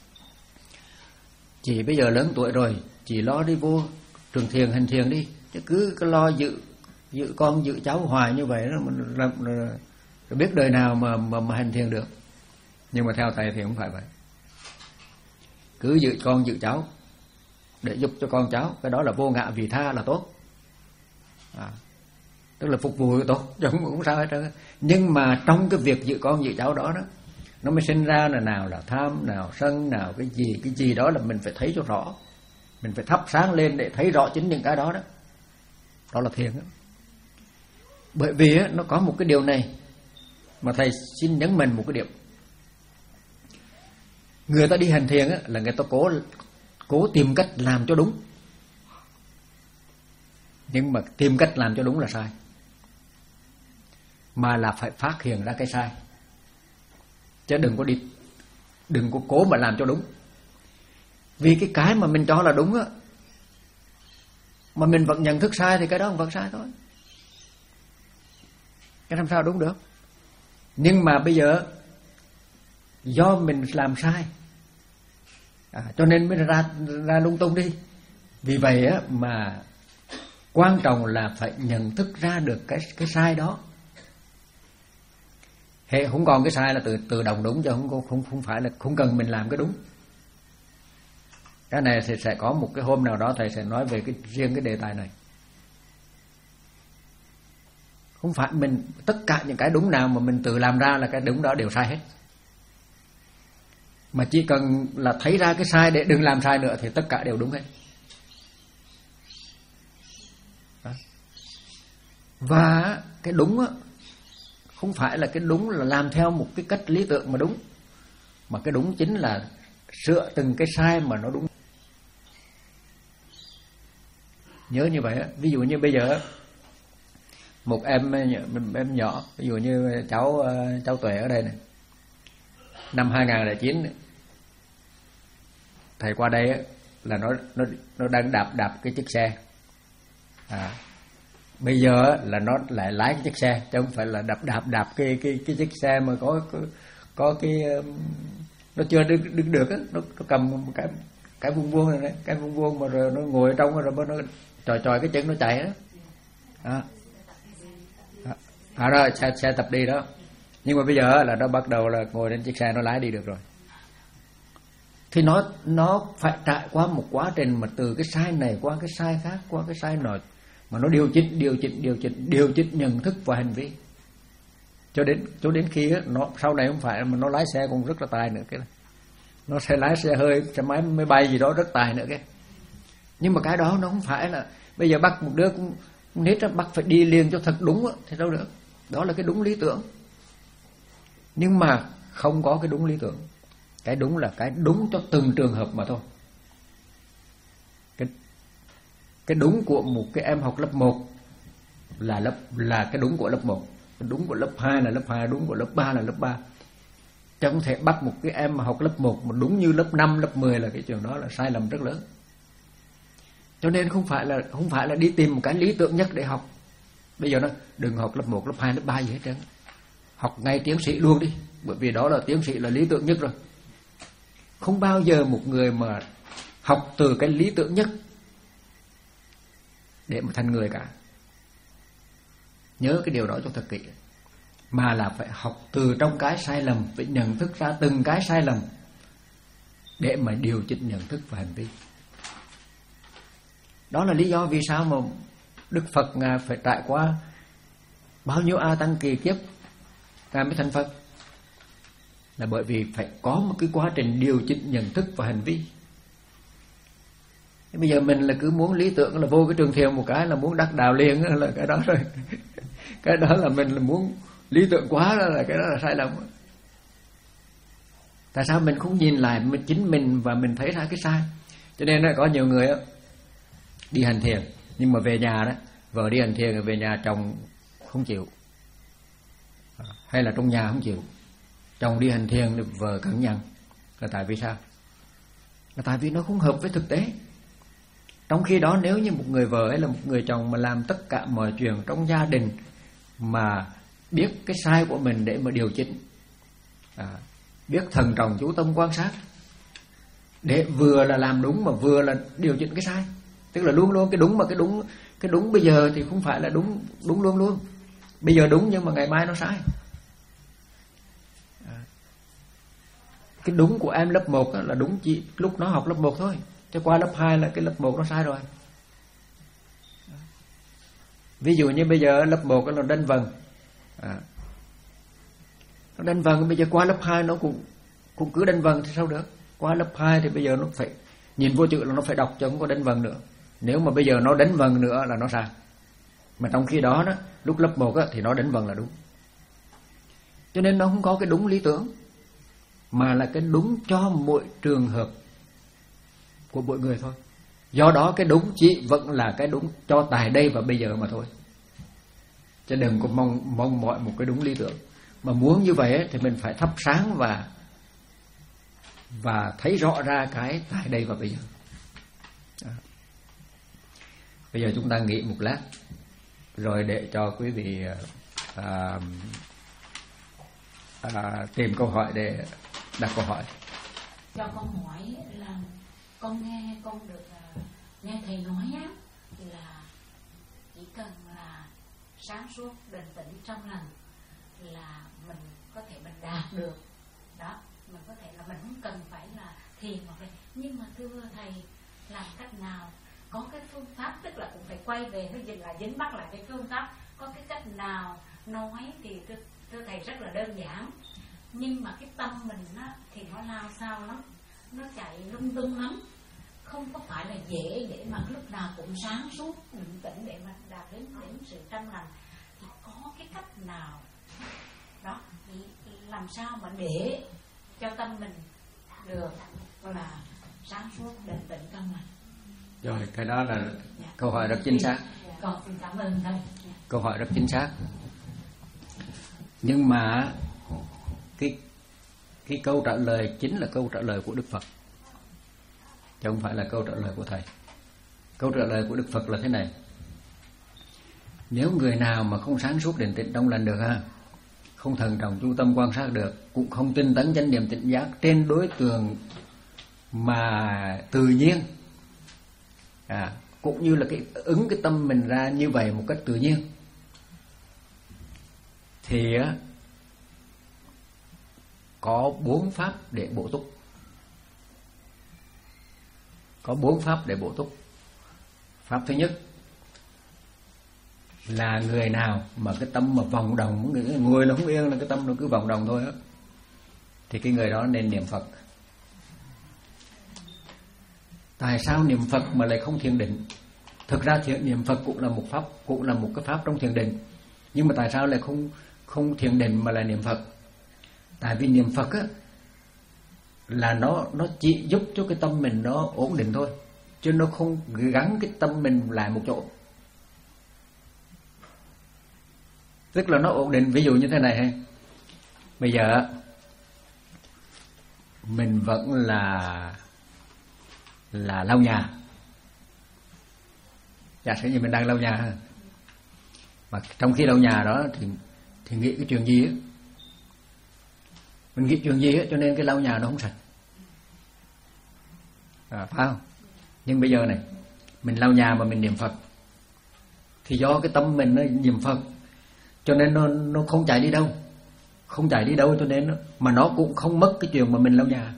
chị bây giờ lớn tuổi rồi, chị lo đi vô trường thiền hành thiền đi, chứ cứ, cứ lo giữ giữ con giữ cháu hoài như vậy đó, rồi biết đời nào mà, mà mà hành thiền được. Nhưng mà theo thầy thì không phải vậy. Cứ giữ con giữ cháu để giúp cho con cháu, cái đó là vô ngã vị tha là tốt. À, tức là phục vụ tốt, chứ không, không sao hết trơn. Nhưng mà trong cái việc giữ con giữ cháu đó đó, nó mới sinh ra là nào là tham, nào sân, nào cái gì cái gì đó là mình phải thấy cho rõ, mình phải thắp sáng lên để thấy rõ chính những cái đó đó. Đó là thiền đó. Bởi vì á, nó có một cái điều này mà thầy xin nhấn mạnh một cái điểm. Người ta đi hành thiền á, là người ta cố cố tìm cách làm cho đúng, nhưng mà tìm cách làm cho đúng là sai, mà là phải phát hiện ra cái sai, chứ đừng có đi đừng có cố mà làm cho đúng. Vì cái cái mà mình cho là đúng á, mà mình vẫn nhận thức sai thì cái đó vẫn sai thôi, cái làm sao đúng được. Nhưng mà bây giờ do mình làm sai, à, cho nên mới ra ra lung tung đi. Vì vậy á, mà quan trọng là phải nhận thức ra được cái cái sai đó. Hệ không còn cái sai là tự tự động đúng, chứ không không không phải là không cần mình làm cái đúng. Cái này thì sẽ có một cái hôm nào đó thầy sẽ nói về cái riêng cái đề tài này. Không phải mình tất cả những cái đúng nào mà mình tự làm ra là cái đúng đó đều sai hết. Mà chỉ cần là thấy ra cái sai để đừng làm sai nữa thì tất cả đều đúng hết. Đó. Và cái đúng á, không phải là cái đúng là làm theo một cái cách lý tưởng mà đúng, mà cái đúng chính là sửa từng cái sai mà nó đúng. Nhớ như vậy á. Ví dụ như bây giờ một em em nhỏ, ví dụ như cháu cháu Tuệ ở đây này, năm hai không không chín thầy qua đây á, là nó nó nó đang đạp đạp cái chiếc xe. À, bây giờ là nó lại lái cái chiếc xe, chứ không phải là đạp đạp đạp cái cái cái chiếc xe mà có có, có cái nó chưa đứng đứng được á, nó, nó cầm một cái cái vuông vuông này đấy, cái vuông vuông mà rồi nó ngồi ở trong rồi nó chòi chòi cái chân nó chạy đó. À, à đó xe, xe tập đi đó. Nhưng mà bây giờ là nó bắt đầu là ngồi trên chiếc xe nó lái đi được rồi. Thì nó nó phải trải qua một quá trình mà từ cái sai này qua cái sai khác, qua cái sai nọ, mà nó điều chỉnh điều chỉnh điều chỉnh điều chỉnh nhận thức và hành vi. cho đến cho đến khi á, nó sau này không phải mà nó lái xe cũng rất là tài nữa cái này. Nó sẽ lái xe hơi, xe máy máy bay gì đó rất tài nữa cái. Nhưng mà cái đó nó không phải là bây giờ bắt một đứa cũng nít bắt phải đi liền cho thật đúng á, thì đâu được. Đó là cái đúng lý tưởng. Nhưng mà không có cái đúng lý tưởng. Cái đúng là cái đúng cho từng trường hợp mà thôi. Cái cái đúng của một cái em học lớp một là lớp là cái đúng của lớp một, cái đúng của lớp hai là lớp hai, đúng của lớp ba là lớp ba. Chứ không thể bắt một cái em mà học lớp một mà đúng như lớp năm, lớp mười là cái trường đó là sai lầm rất lớn. Cho nên không phải là không phải là đi tìm một cái lý tưởng nhất để học. Bây giờ nó đừng học lớp một, lớp hai, lớp ba gì hết trơn. Học ngay tiến sĩ luôn đi, bởi vì đó là tiến sĩ là lý tưởng nhất rồi. Không bao giờ một người mà học từ cái lý tưởng nhất để mà thành người cả. Nhớ cái điều đó cho thật kỹ. Mà là phải học từ trong cái sai lầm, phải nhận thức ra từng cái sai lầm để mà điều chỉnh nhận thức và hành vi. Đó là lý do vì sao mà Đức Phật Ngài phải trải qua bao nhiêu A Tăng kỳ kiếp Ngài mới thành Phật. Là bởi vì phải có một cái quá trình điều chỉnh nhận thức và hành vi. Bây giờ mình là cứ muốn lý tưởng là vô cái trường thiền một cái là muốn đắc đạo liền là cái đó rồi. Cái đó là mình là muốn lý tưởng quá, đó là cái đó là sai lầm. Tại sao mình không nhìn lại mình chính mình và mình thấy ra cái sai? Cho nên là có nhiều người đó, đi hành thiền nhưng mà về nhà đó, vợ đi hành thiền rồi về nhà chồng không chịu, hay là trong nhà không chịu. Chồng đi hành thiền thì vợ cẩn nhận. Là tại vì sao? Là tại vì nó không hợp với thực tế. Trong khi đó nếu như một người vợ hay là một người chồng mà làm tất cả mọi chuyện trong gia đình mà biết cái sai của mình để mà điều chỉnh, à, biết thận trọng chú tâm quan sát để vừa là làm đúng mà vừa là điều chỉnh cái sai, tức là luôn luôn cái đúng mà cái đúng cái đúng bây giờ thì không phải là đúng đúng luôn luôn. Bây giờ đúng nhưng mà ngày mai nó sai. À, cái đúng của em lớp một là đúng chỉ lúc nó học lớp một thôi, chứ qua lớp hai là cái lớp một nó sai rồi. Ví dụ như bây giờ lớp một nó đánh vần, à, nó đánh vần, bây giờ qua lớp hai nó cũng cũng cứ đánh vần thì sao được? Qua lớp hai thì bây giờ nó phải nhìn vô chữ là nó phải đọc chứ không có đánh vần nữa. Nếu mà bây giờ nó đánh vần nữa là nó sai. Mà trong khi đó đó lúc lớp một á, thì nó đánh vần là đúng. Cho nên nó không có cái đúng lý tưởng, mà là cái đúng cho mỗi trường hợp của mỗi người thôi. Do đó cái đúng chỉ vẫn là cái đúng cho tại đây và bây giờ mà thôi. Chứ đừng có mong mong mọi một cái đúng lý tưởng. Mà muốn như vậy ấy, thì mình phải thắp sáng và và thấy rõ ra cái tại đây và bây giờ. Đó. Bây giờ chúng ta nghỉ một lát rồi để cho quý vị à, à, tìm câu hỏi để đặt câu hỏi. Cho con hỏi là con nghe con được uh, nghe thầy nói á, là chỉ cần là sáng suốt, bình tĩnh, trong lành là mình có thể mình đạt được đó. Mình có thể là mình không cần phải là thiền hoặc là, nhưng mà thưa thầy làm cách nào, có cái phương pháp, tức là cũng phải quay về nó dừng lại dính mắc lại cái phương pháp, có cái cách nào nói thì thưa, thưa thầy rất là đơn giản, nhưng mà cái tâm mình á thì nó lao sao lắm, nó chạy lung tung lắm, không có phải là dễ để mà lúc nào cũng sáng suốt bình tĩnh để mà đạt đến đến sự trong lành. Thì có cái cách nào đó thì làm sao mà để cho tâm mình được là sáng suốt bình tĩnh trong lành? Rồi, cái đó là dạ. Câu hỏi rất chính xác. Con xin cảm ơn thầy. Câu hỏi rất chính xác. Nhưng mà cái cái câu trả lời chính là câu trả lời của Đức Phật, chứ không phải là câu trả lời của thầy. Câu trả lời của Đức Phật là thế này: nếu người nào mà không sáng suốt định tĩnh trong lành được ha, không thần trọng chú tâm quan sát được, cũng không tinh tấn chánh niệm tỉnh giác trên đối tượng mà tự nhiên, à, cũng như là cái ứng cái tâm mình ra như vậy một cách tự nhiên, thì á, có bốn pháp để bổ túc. Có bốn pháp để bổ túc. Pháp thứ nhất là người nào mà cái tâm mà vòng đồng, ngồi là không yên, là cái tâm nó cứ vòng đồng thôi á, thì cái người đó nên niệm Phật. Tại sao niệm Phật mà lại không thiền định? Thực ra thiền niệm Phật cũng là một pháp, cũng là một cái pháp trong thiền định. Nhưng mà tại sao lại không không thiền định mà lại niệm Phật? Tại vì niệm Phật á là nó nó chỉ giúp cho cái tâm mình nó ổn định thôi, chứ nó không gắn cái tâm mình lại một chỗ. Tức là nó ổn định. Ví dụ như thế này hay, bây giờ mình vẫn là là lau nhà. Giả sử như mình đang lau nhà, mà trong khi lau nhà đó thì thì nghĩ cái chuyện gì á, mình nghĩ chuyện gì á, cho nên cái lau nhà nó không sạch, à, phải không? Nhưng bây giờ này, mình lau nhà mà mình niệm Phật, thì do cái tâm mình nó niệm Phật, cho nên nó nó không chạy đi đâu, không chạy đi đâu, cho nên nó, mà nó cũng không mất cái chuyện mà mình lau nhà.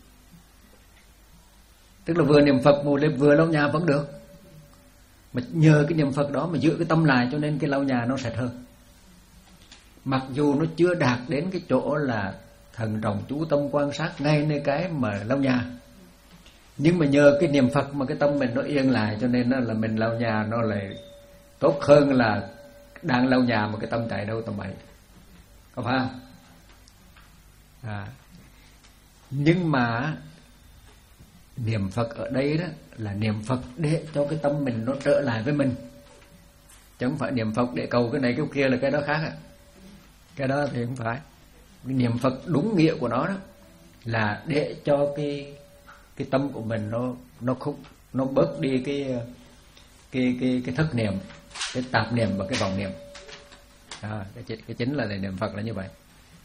Tức là vừa niệm Phật vừa lau nhà vẫn được, mà nhờ cái niệm Phật đó mà giữ cái tâm lại, cho nên cái lau nhà nó sạch hơn. Mặc dù nó chưa đạt đến cái chỗ là thần trọng chú tâm quan sát ngay nơi cái mà lau nhà, nhưng mà nhờ cái niệm Phật mà cái tâm mình nó yên lại, cho nên là mình lau nhà nó lại tốt hơn là đang lau nhà mà cái tâm chạy đâu tầm bậy, có phải không? À, nhưng mà niệm Phật ở đây đó là niệm Phật để cho cái tâm mình nó trở lại với mình, chứ không phải niệm Phật để cầu cái này cái kia, là cái đó khác ạ. Cái đó thì không phải. Cái niệm Phật đúng nghĩa của nó đó là để cho cái cái tâm của mình nó nó không nó bớt đi cái cái cái cái thất niệm, cái tạp niệm và cái vọng niệm. À, cái cái chính là niệm Phật là như vậy.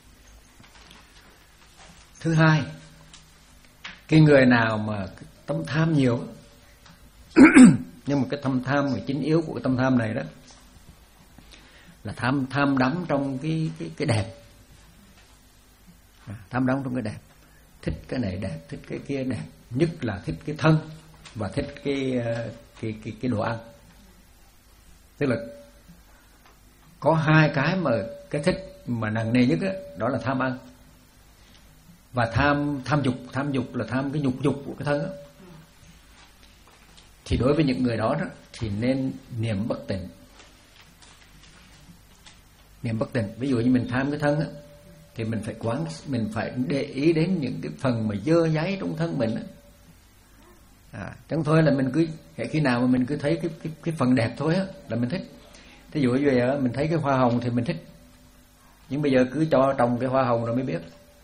Thứ hai, cái người nào mà tâm tham nhiều nhưng mà cái tâm tham, cái chính yếu của cái tâm tham này đó là tham tham đắm trong cái cái cái đẹp, à, tham đắm trong cái đẹp, thích cái này đẹp, thích cái kia đẹp, nhất là thích cái thân và thích cái cái cái cái đồ ăn. Tức là có hai cái mà cái thích mà nặng nề nhất đó, đó là tham ăn và tham tham dục. Tham dục là tham cái nhục dục của cái thân đó. Thì đối với những người đó, đó thì nên niệm bất tịnh. Niệm bất tịnh, ví dụ như mình tham cái thân đó, thì mình phải quán, mình phải để ý đến những cái phần mà dơ dáy trong thân mình đó. À, chẳng thôi là mình cứ khi nào mà mình cứ thấy cái cái cái phần đẹp thôi á là mình thích. Thí dụ như vậy, mình thấy cái hoa hồng thì mình thích, nhưng bây giờ cứ cho trồng cái hoa hồng rồi mới biết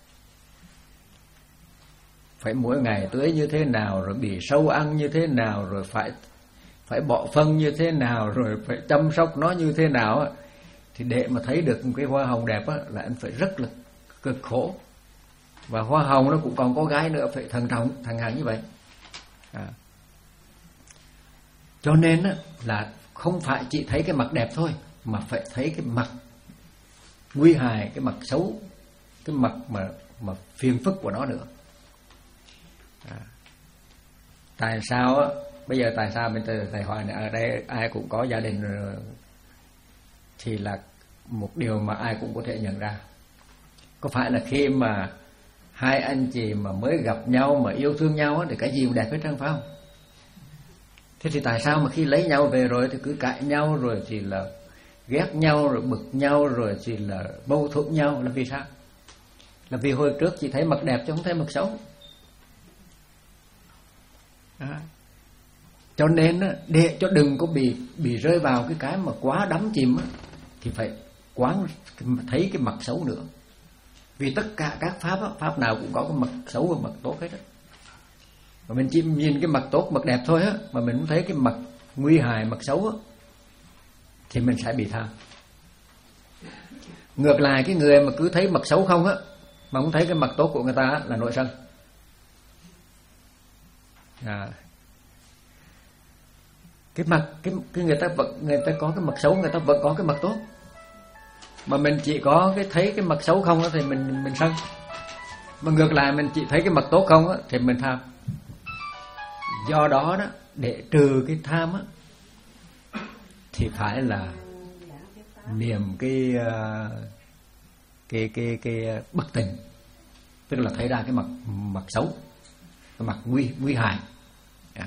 phải mỗi ngày tưới như thế nào, rồi bị sâu ăn như thế nào, rồi phải phải bỏ phân như thế nào, rồi phải chăm sóc nó như thế nào. Thì để mà thấy được một cái hoa hồng đẹp á, là anh phải rất là cực khổ. Và hoa hồng nó cũng còn có gái nữa, phải thận trọng, thằng hàng như vậy. À. Cho nên á, là không phải chỉ thấy cái mặt đẹp thôi, mà phải thấy cái mặt nguy hại, cái mặt xấu, cái mặt mà mà phiền phức của nó nữa. À. Tại sao á? Bây giờ tại sao mình thầy hỏi này, ở đây ai cũng có gia đình rồi, thì là một điều mà ai cũng có thể nhận ra. Có phải là khi mà hai anh chị mà mới gặp nhau mà yêu thương nhau á, thì cái gì cũng đẹp hết trơn, phải không? Thế thì tại sao mà khi lấy nhau về rồi thì cứ cãi nhau, rồi thì là ghét nhau, rồi bực nhau, rồi thì là mâu thuẫn nhau, là vì sao? Là vì hồi trước chỉ thấy mặt đẹp chứ không thấy mặt xấu. À. Cho nên để cho đừng có bị bị rơi vào cái cái mà quá đắm chìm á, thì phải quán thấy cái mặt xấu nữa. Vì tất cả các pháp á, pháp nào cũng có cái mặt xấu và mặt tốt hết á. Mà mình chỉ nhìn cái mặt tốt, mặt đẹp thôi á, mà mình không thấy cái mặt nguy hại, mặt xấu á, thì mình sẽ bị tham. Ngược lại, cái người mà cứ thấy mặt xấu không á, mà không thấy cái mặt tốt của người ta á, là nội sân. À. Cái mặt cái, cái người ta vẫn người ta có cái mặt xấu, người ta vẫn có cái mặt tốt. Mà mình chỉ có cái thấy cái mặt xấu không á, thì mình mình sân. Mà ngược lại mình chỉ thấy cái mặt tốt không á, thì mình tham. Do đó đó, để trừ cái tham á, thì phải là niệm cái cái cái cái bất tịnh, tức là thấy ra cái mặt mặt xấu, cái mặt nguy nguy hại. À.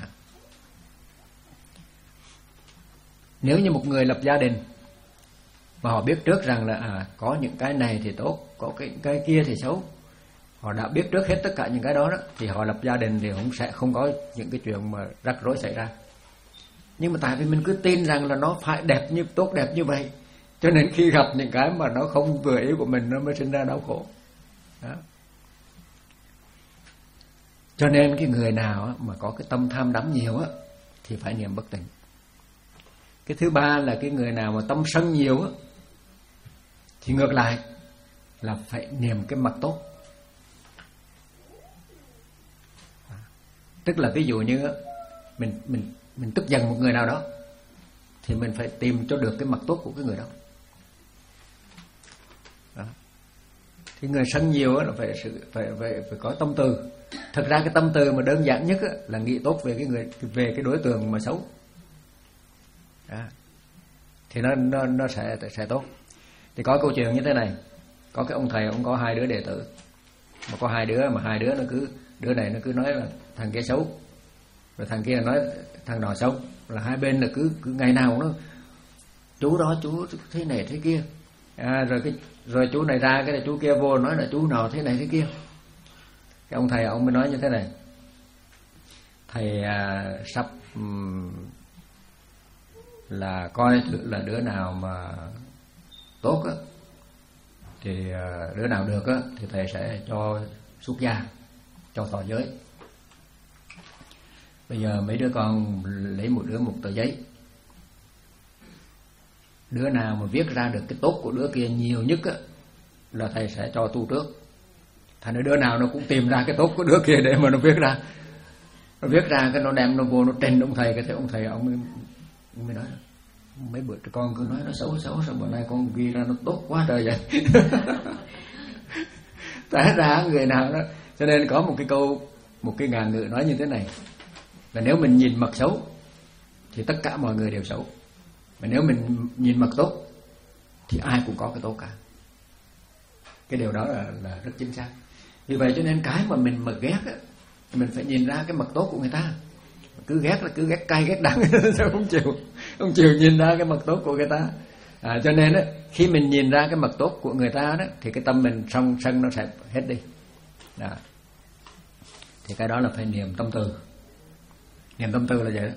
Nếu như một người lập gia đình và họ biết trước rằng là à, có những cái này thì tốt, có cái cái kia thì xấu, họ đã biết trước hết tất cả những cái đó, đó thì họ lập gia đình thì cũng sẽ không có những cái chuyện mà rắc rối xảy ra. Nhưng mà tại vì mình cứ tin rằng là nó phải đẹp như tốt đẹp như vậy, cho nên khi gặp những cái mà nó không vừa ý của mình nó mới sinh ra đau khổ. Đó. Cho nên cái người nào mà có cái tâm tham đắm nhiều á thì phải niệm bất tịnh. Cái thứ ba là cái người nào mà tâm sân nhiều á thì ngược lại là phải niệm cái mặt tốt. Tức là ví dụ như mình mình mình tức giận một người nào đó thì mình phải tìm cho được cái mặt tốt của cái người đó. Đó. Thì người sân nhiều là phải sự phải phải phải có tâm từ. Thật ra cái tâm từ mà đơn giản nhất là nghĩ tốt về cái người về cái đối tượng mà xấu. Đó. Thì nó nó nó sẽ sẽ tốt. Thì có câu chuyện như thế này, có cái ông thầy ông có hai đứa đệ tử, mà có hai đứa mà hai đứa nó cứ đứa này nó cứ nói là thằng kia xấu, rồi thằng kia nói thằng nọ xấu, là hai bên là cứ cứ ngày nào nó chú đó chú thế này thế kia, à, rồi cái rồi chú này ra cái này chú kia vô nói là chú nọ thế này thế kia. Cái ông thầy ông mới nói như thế này: thầy à, sắp um, là coi là đứa nào mà tốt á thì đứa nào được á thì thầy sẽ cho xuất gia, cho thọ giới. Bây giờ mấy đứa con lấy một đứa một tờ giấy, đứa nào mà viết ra được cái tốt của đứa kia nhiều nhất á là thầy sẽ cho tu trước. Thành đứa nào nó cũng tìm ra cái tốt của đứa kia để mà nó viết ra, nó viết ra cái nó đem nó vô nó trình ông thầy, cái thế ông thầy ông mới, ông mới nói mấy bữa con cứ nói nó xấu xấu, sao bữa nay con ghi ra nó tốt quá trời vậy. Tại ra người nào đó, cho nên có một cái câu, một cái ngạn ngữ nói như thế này là nếu mình nhìn mặt xấu thì tất cả mọi người đều xấu, mà nếu mình nhìn mặt tốt thì ai cũng có cái tốt cả. Cái điều đó là, là rất chính xác. Vì vậy cho nên cái mà mình mà ghét á, mình phải nhìn ra cái mặt tốt của người ta. Cứ ghét là cứ ghét cay ghét đắng, sao không chịu không chịu nhìn ra cái mặt tốt của người ta. À, cho nên á, khi mình nhìn ra cái mặt tốt của người ta đó thì cái tâm mình sân sân nó sẽ hết đi. Đó. Thì cái đó là phải niệm tâm từ. Niệm tâm từ là vậy đó.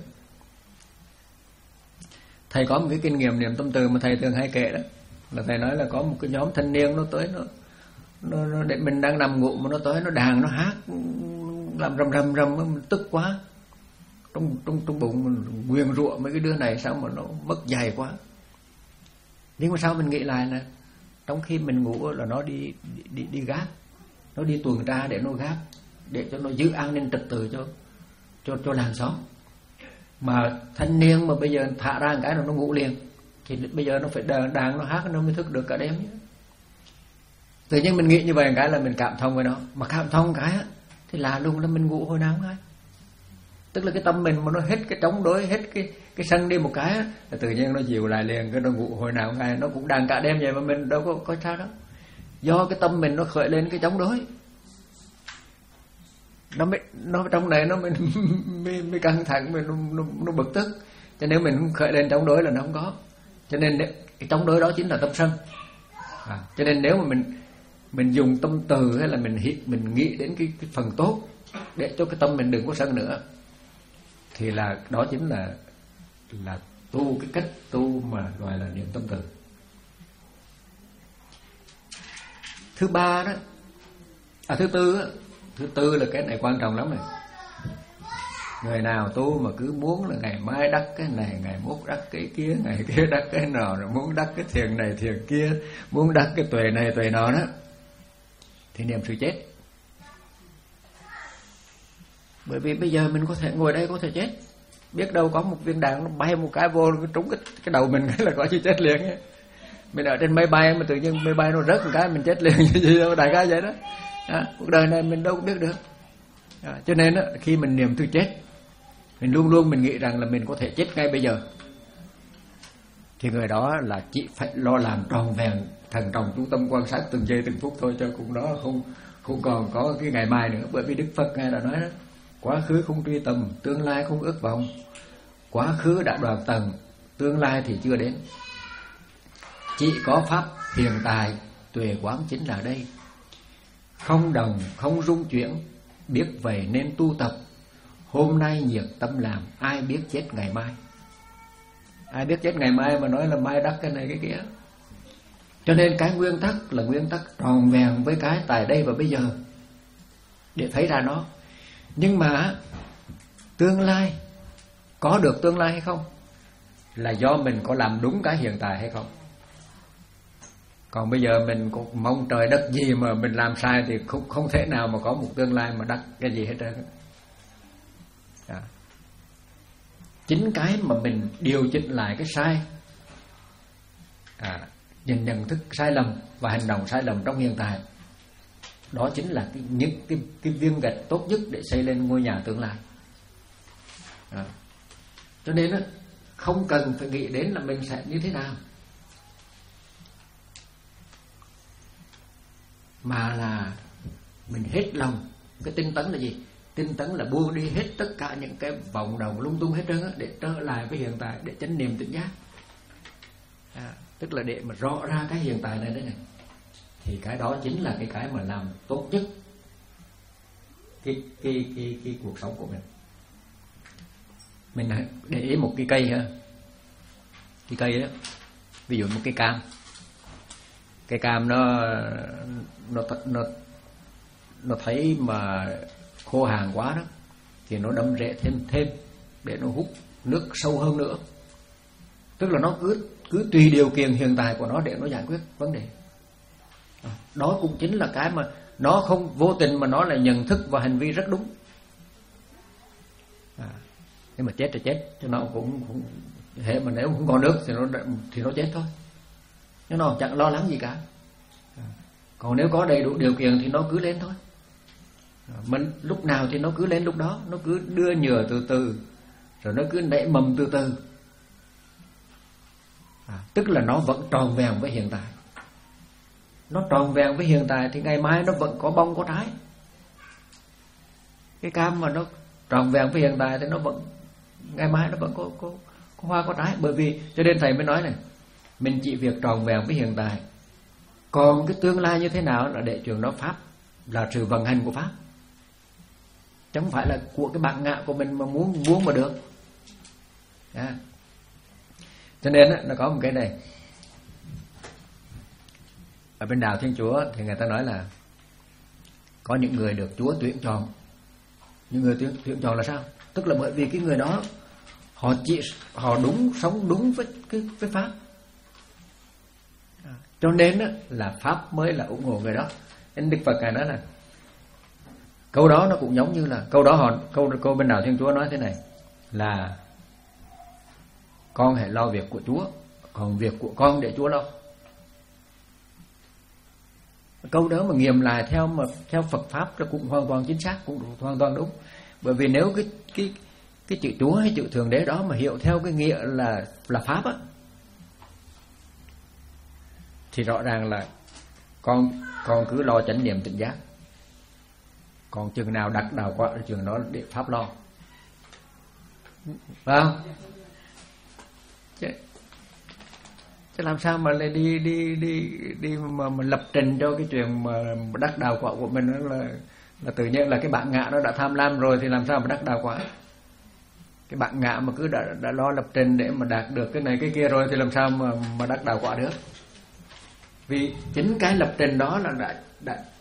Thầy có một cái kinh nghiệm niệm tâm từ mà thầy thường hay kể đó, là thầy nói là có một cái nhóm thanh niên nó tới nó nó, nó để mình đang nằm ngủ mà nó tới nó đàn nó hát làm rầm rầm rầm, mình tức quá. Trong trong trong bụng mình nguyền rủa mấy cái đứa này sao mà nó mất dày quá. Nhưng mà sao mình nghĩ lại là trong khi mình ngủ là nó đi đi đi, đi gác, nó đi tuần tra để nó gác, để cho nó giữ an ninh trật tự cho cho cho làng xóm. Mà thanh niên mà bây giờ thả ra một cái rồi nó ngủ liền, thì bây giờ nó phải đàn, đàn nó hát nó mới thức được cả đêm. Tự nhiên mình nghĩ như vậy một cái là mình cảm thông với nó, mà cảm thông cái á thì là luôn là mình ngủ hồi nào không hay. Tức là cái tâm mình mà nó hết cái chống đối, hết cái cái sân đi một cái á, là tự nhiên nó dịu lại liền, cái nó ngủ hồi nào ngày nó cũng đàn cả đêm vậy mà mình đâu có có sao đó. Do cái tâm mình nó khởi lên cái chống đối, nó mới nó trong này nó mới mới, mới căng thẳng, mới nó, nó nó bực tức. Cho nên mình khởi lên chống đối là nó không có. Cho nên cái chống đối đó chính là tâm sân. À, cho nên nếu mà mình mình dùng tâm từ hay là mình mình nghĩ đến cái, cái phần tốt để cho cái tâm mình đừng có sân nữa, thì là đó chính là là tu cái cách tu mà gọi là niệm tâm từ. Thứ ba đó, à thứ tư đó, thứ tư là cái này quan trọng lắm này. Người nào tu mà cứ muốn là ngày mai đắc cái này, ngày mốt đắc cái kia, ngày kia đắc cái nọ, rồi muốn đắc cái thiền này thiền kia, muốn đắc cái tuệ này tuệ nọ đó, thì niệm sự chết. Bởi vì bây giờ mình có thể ngồi đây có thể chết, biết đâu có một viên đạn nó bay một cái vô nó trúng cái, cái đầu mình cái là có chữ chết liền ấy. Mình ở trên máy bay mà tự nhiên máy bay nó rớt một cái mình chết liền như gì đâu, đại khái vậy đó. À, cuộc đời này mình đâu có biết được. À, cho nên đó, khi mình niệm từ chết, mình luôn luôn mình nghĩ rằng là mình có thể chết ngay bây giờ. thì người đó là chỉ phải lo làm tròn vẹn thần trọng chú tâm quan sát từng giây từng phút thôi, cho cũng đó không không còn có cái ngày mai nữa. Bởi vì Đức Phật ngài đã nói đó, quá khứ không truy tầm, tương lai không ước vọng. Quá khứ đã đoạn tầng, tương lai thì chưa đến. Chỉ có pháp hiện tại, tuệ quán chính là đây. Không đồng, không rung chuyển, biết vậy nên tu tập. Hôm nay nhiệt tâm làm, ai biết chết ngày mai. Ai biết chết ngày mai mà nói là mai đắc cái này cái kia. Cho nên cái nguyên tắc là nguyên tắc tròn vẹn với cái tại đây và bây giờ, để thấy ra nó. Nhưng mà tương lai, có được tương lai hay không là do mình có làm đúng cái hiện tại hay không. Còn bây giờ mình cũng mong trời đất gì mà mình làm sai thì không, không thể nào mà có một tương lai mà đắc cái gì hết trơn. À. Chính cái mà mình điều chỉnh lại cái sai, à, nhìn nhận thức sai lầm và hành động sai lầm trong hiện tại, đó chính là cái, những cái, cái viên gạch tốt nhất để xây lên ngôi nhà tương lai. À. Cho nên đó, không cần phải nghĩ đến là mình sẽ như thế nào, mà là mình hết lòng. Cái tinh tấn là gì? Tinh tấn là buông đi hết tất cả những cái vọng động lung tung hết trơn á, để trở lại với hiện tại, để chánh niệm tỉnh giác. À, tức là để mà rõ ra cái hiện tại này đấy này, thì cái đó chính là cái cái mà làm tốt nhất cái cái cái cái cuộc sống của mình. Mình để ý một cái cây ha, cái cây đó, ví dụ một cái cam, cây cam nó nó nó nó thấy mà khô hàng quá đó thì nó đâm rễ thêm thêm để nó hút nước sâu hơn nữa. Tức là nó cứ cứ tùy điều kiện hiện tại của nó để nó giải quyết vấn đề. Đó cũng chính là cái mà nó không vô tình mà nó lại nhận thức và hành vi rất đúng. À, nhưng mà chết là chết, cho nó cũng, cũng hệ mà nếu không có nước thì nó thì nó chết thôi. Nhưng nó chẳng lo lắng gì cả. À, còn nếu có đầy đủ điều kiện thì nó cứ lên thôi. À, mình lúc nào thì nó cứ lên lúc đó, nó cứ đưa nhựa từ từ, rồi nó cứ nảy mầm từ từ. À, tức là nó vẫn tròn vẹn với hiện tại. Nó tròn vẹn với hiện tại thì ngày mai nó vẫn có bông có trái. Cái cam mà nó tròn vẹn với hiện tại thì nó vẫn ngày mai nó vẫn có, có, có hoa có trái. Bởi vì cho nên thầy mới nói này, mình chỉ việc tròn vẹn với hiện tại, còn cái tương lai như thế nào là để chuyện đó pháp, là sự vận hành của pháp, chứ không phải là của cái bản ngã của mình mà muốn muốn mà được. À. Cho nên nó có một cái này ở bên đạo Thiên Chúa thì người ta nói là có những người được Chúa tuyển chọn. Những người tuyển, tuyển chọn là sao? Tức là bởi vì cái người đó họ chỉ họ đúng sống đúng với cái với pháp, à, cho nên đó, là pháp mới là ủng hộ người đó. Nên Đức Phật ngài nói là câu đó nó cũng giống như là câu đó họ câu câu bên đạo Thiên Chúa nói thế này là con hãy lo việc của Chúa, còn việc của con để Chúa lo. Câu đó mà nghiệm lại theo mà theo Phật pháp nó cũng hoàn toàn chính xác, cũng hoàn toàn đúng. Bởi vì nếu cái cái cái chữ Chúa hay chữ Thượng Đế đó mà hiểu theo cái nghĩa là là pháp á, thì rõ ràng là con con cứ lo chánh niệm tỉnh giác, còn chừng nào đặt đào quả chừng đó để pháp lo, phải không? Chứ, chứ làm sao mà lại đi đi đi đi mà, mà lập trình cho cái chuyện mà đắc đạo quả của mình đó là là tự nhiên là cái bản ngã nó đã tham lam rồi thì làm sao mà đắc đạo quả. Cái bản ngã mà cứ đã, đã lo lập trình để mà đạt được cái này cái kia rồi thì làm sao mà mà đắc đạo quả được. Vì chính cái lập trình đó là đã đã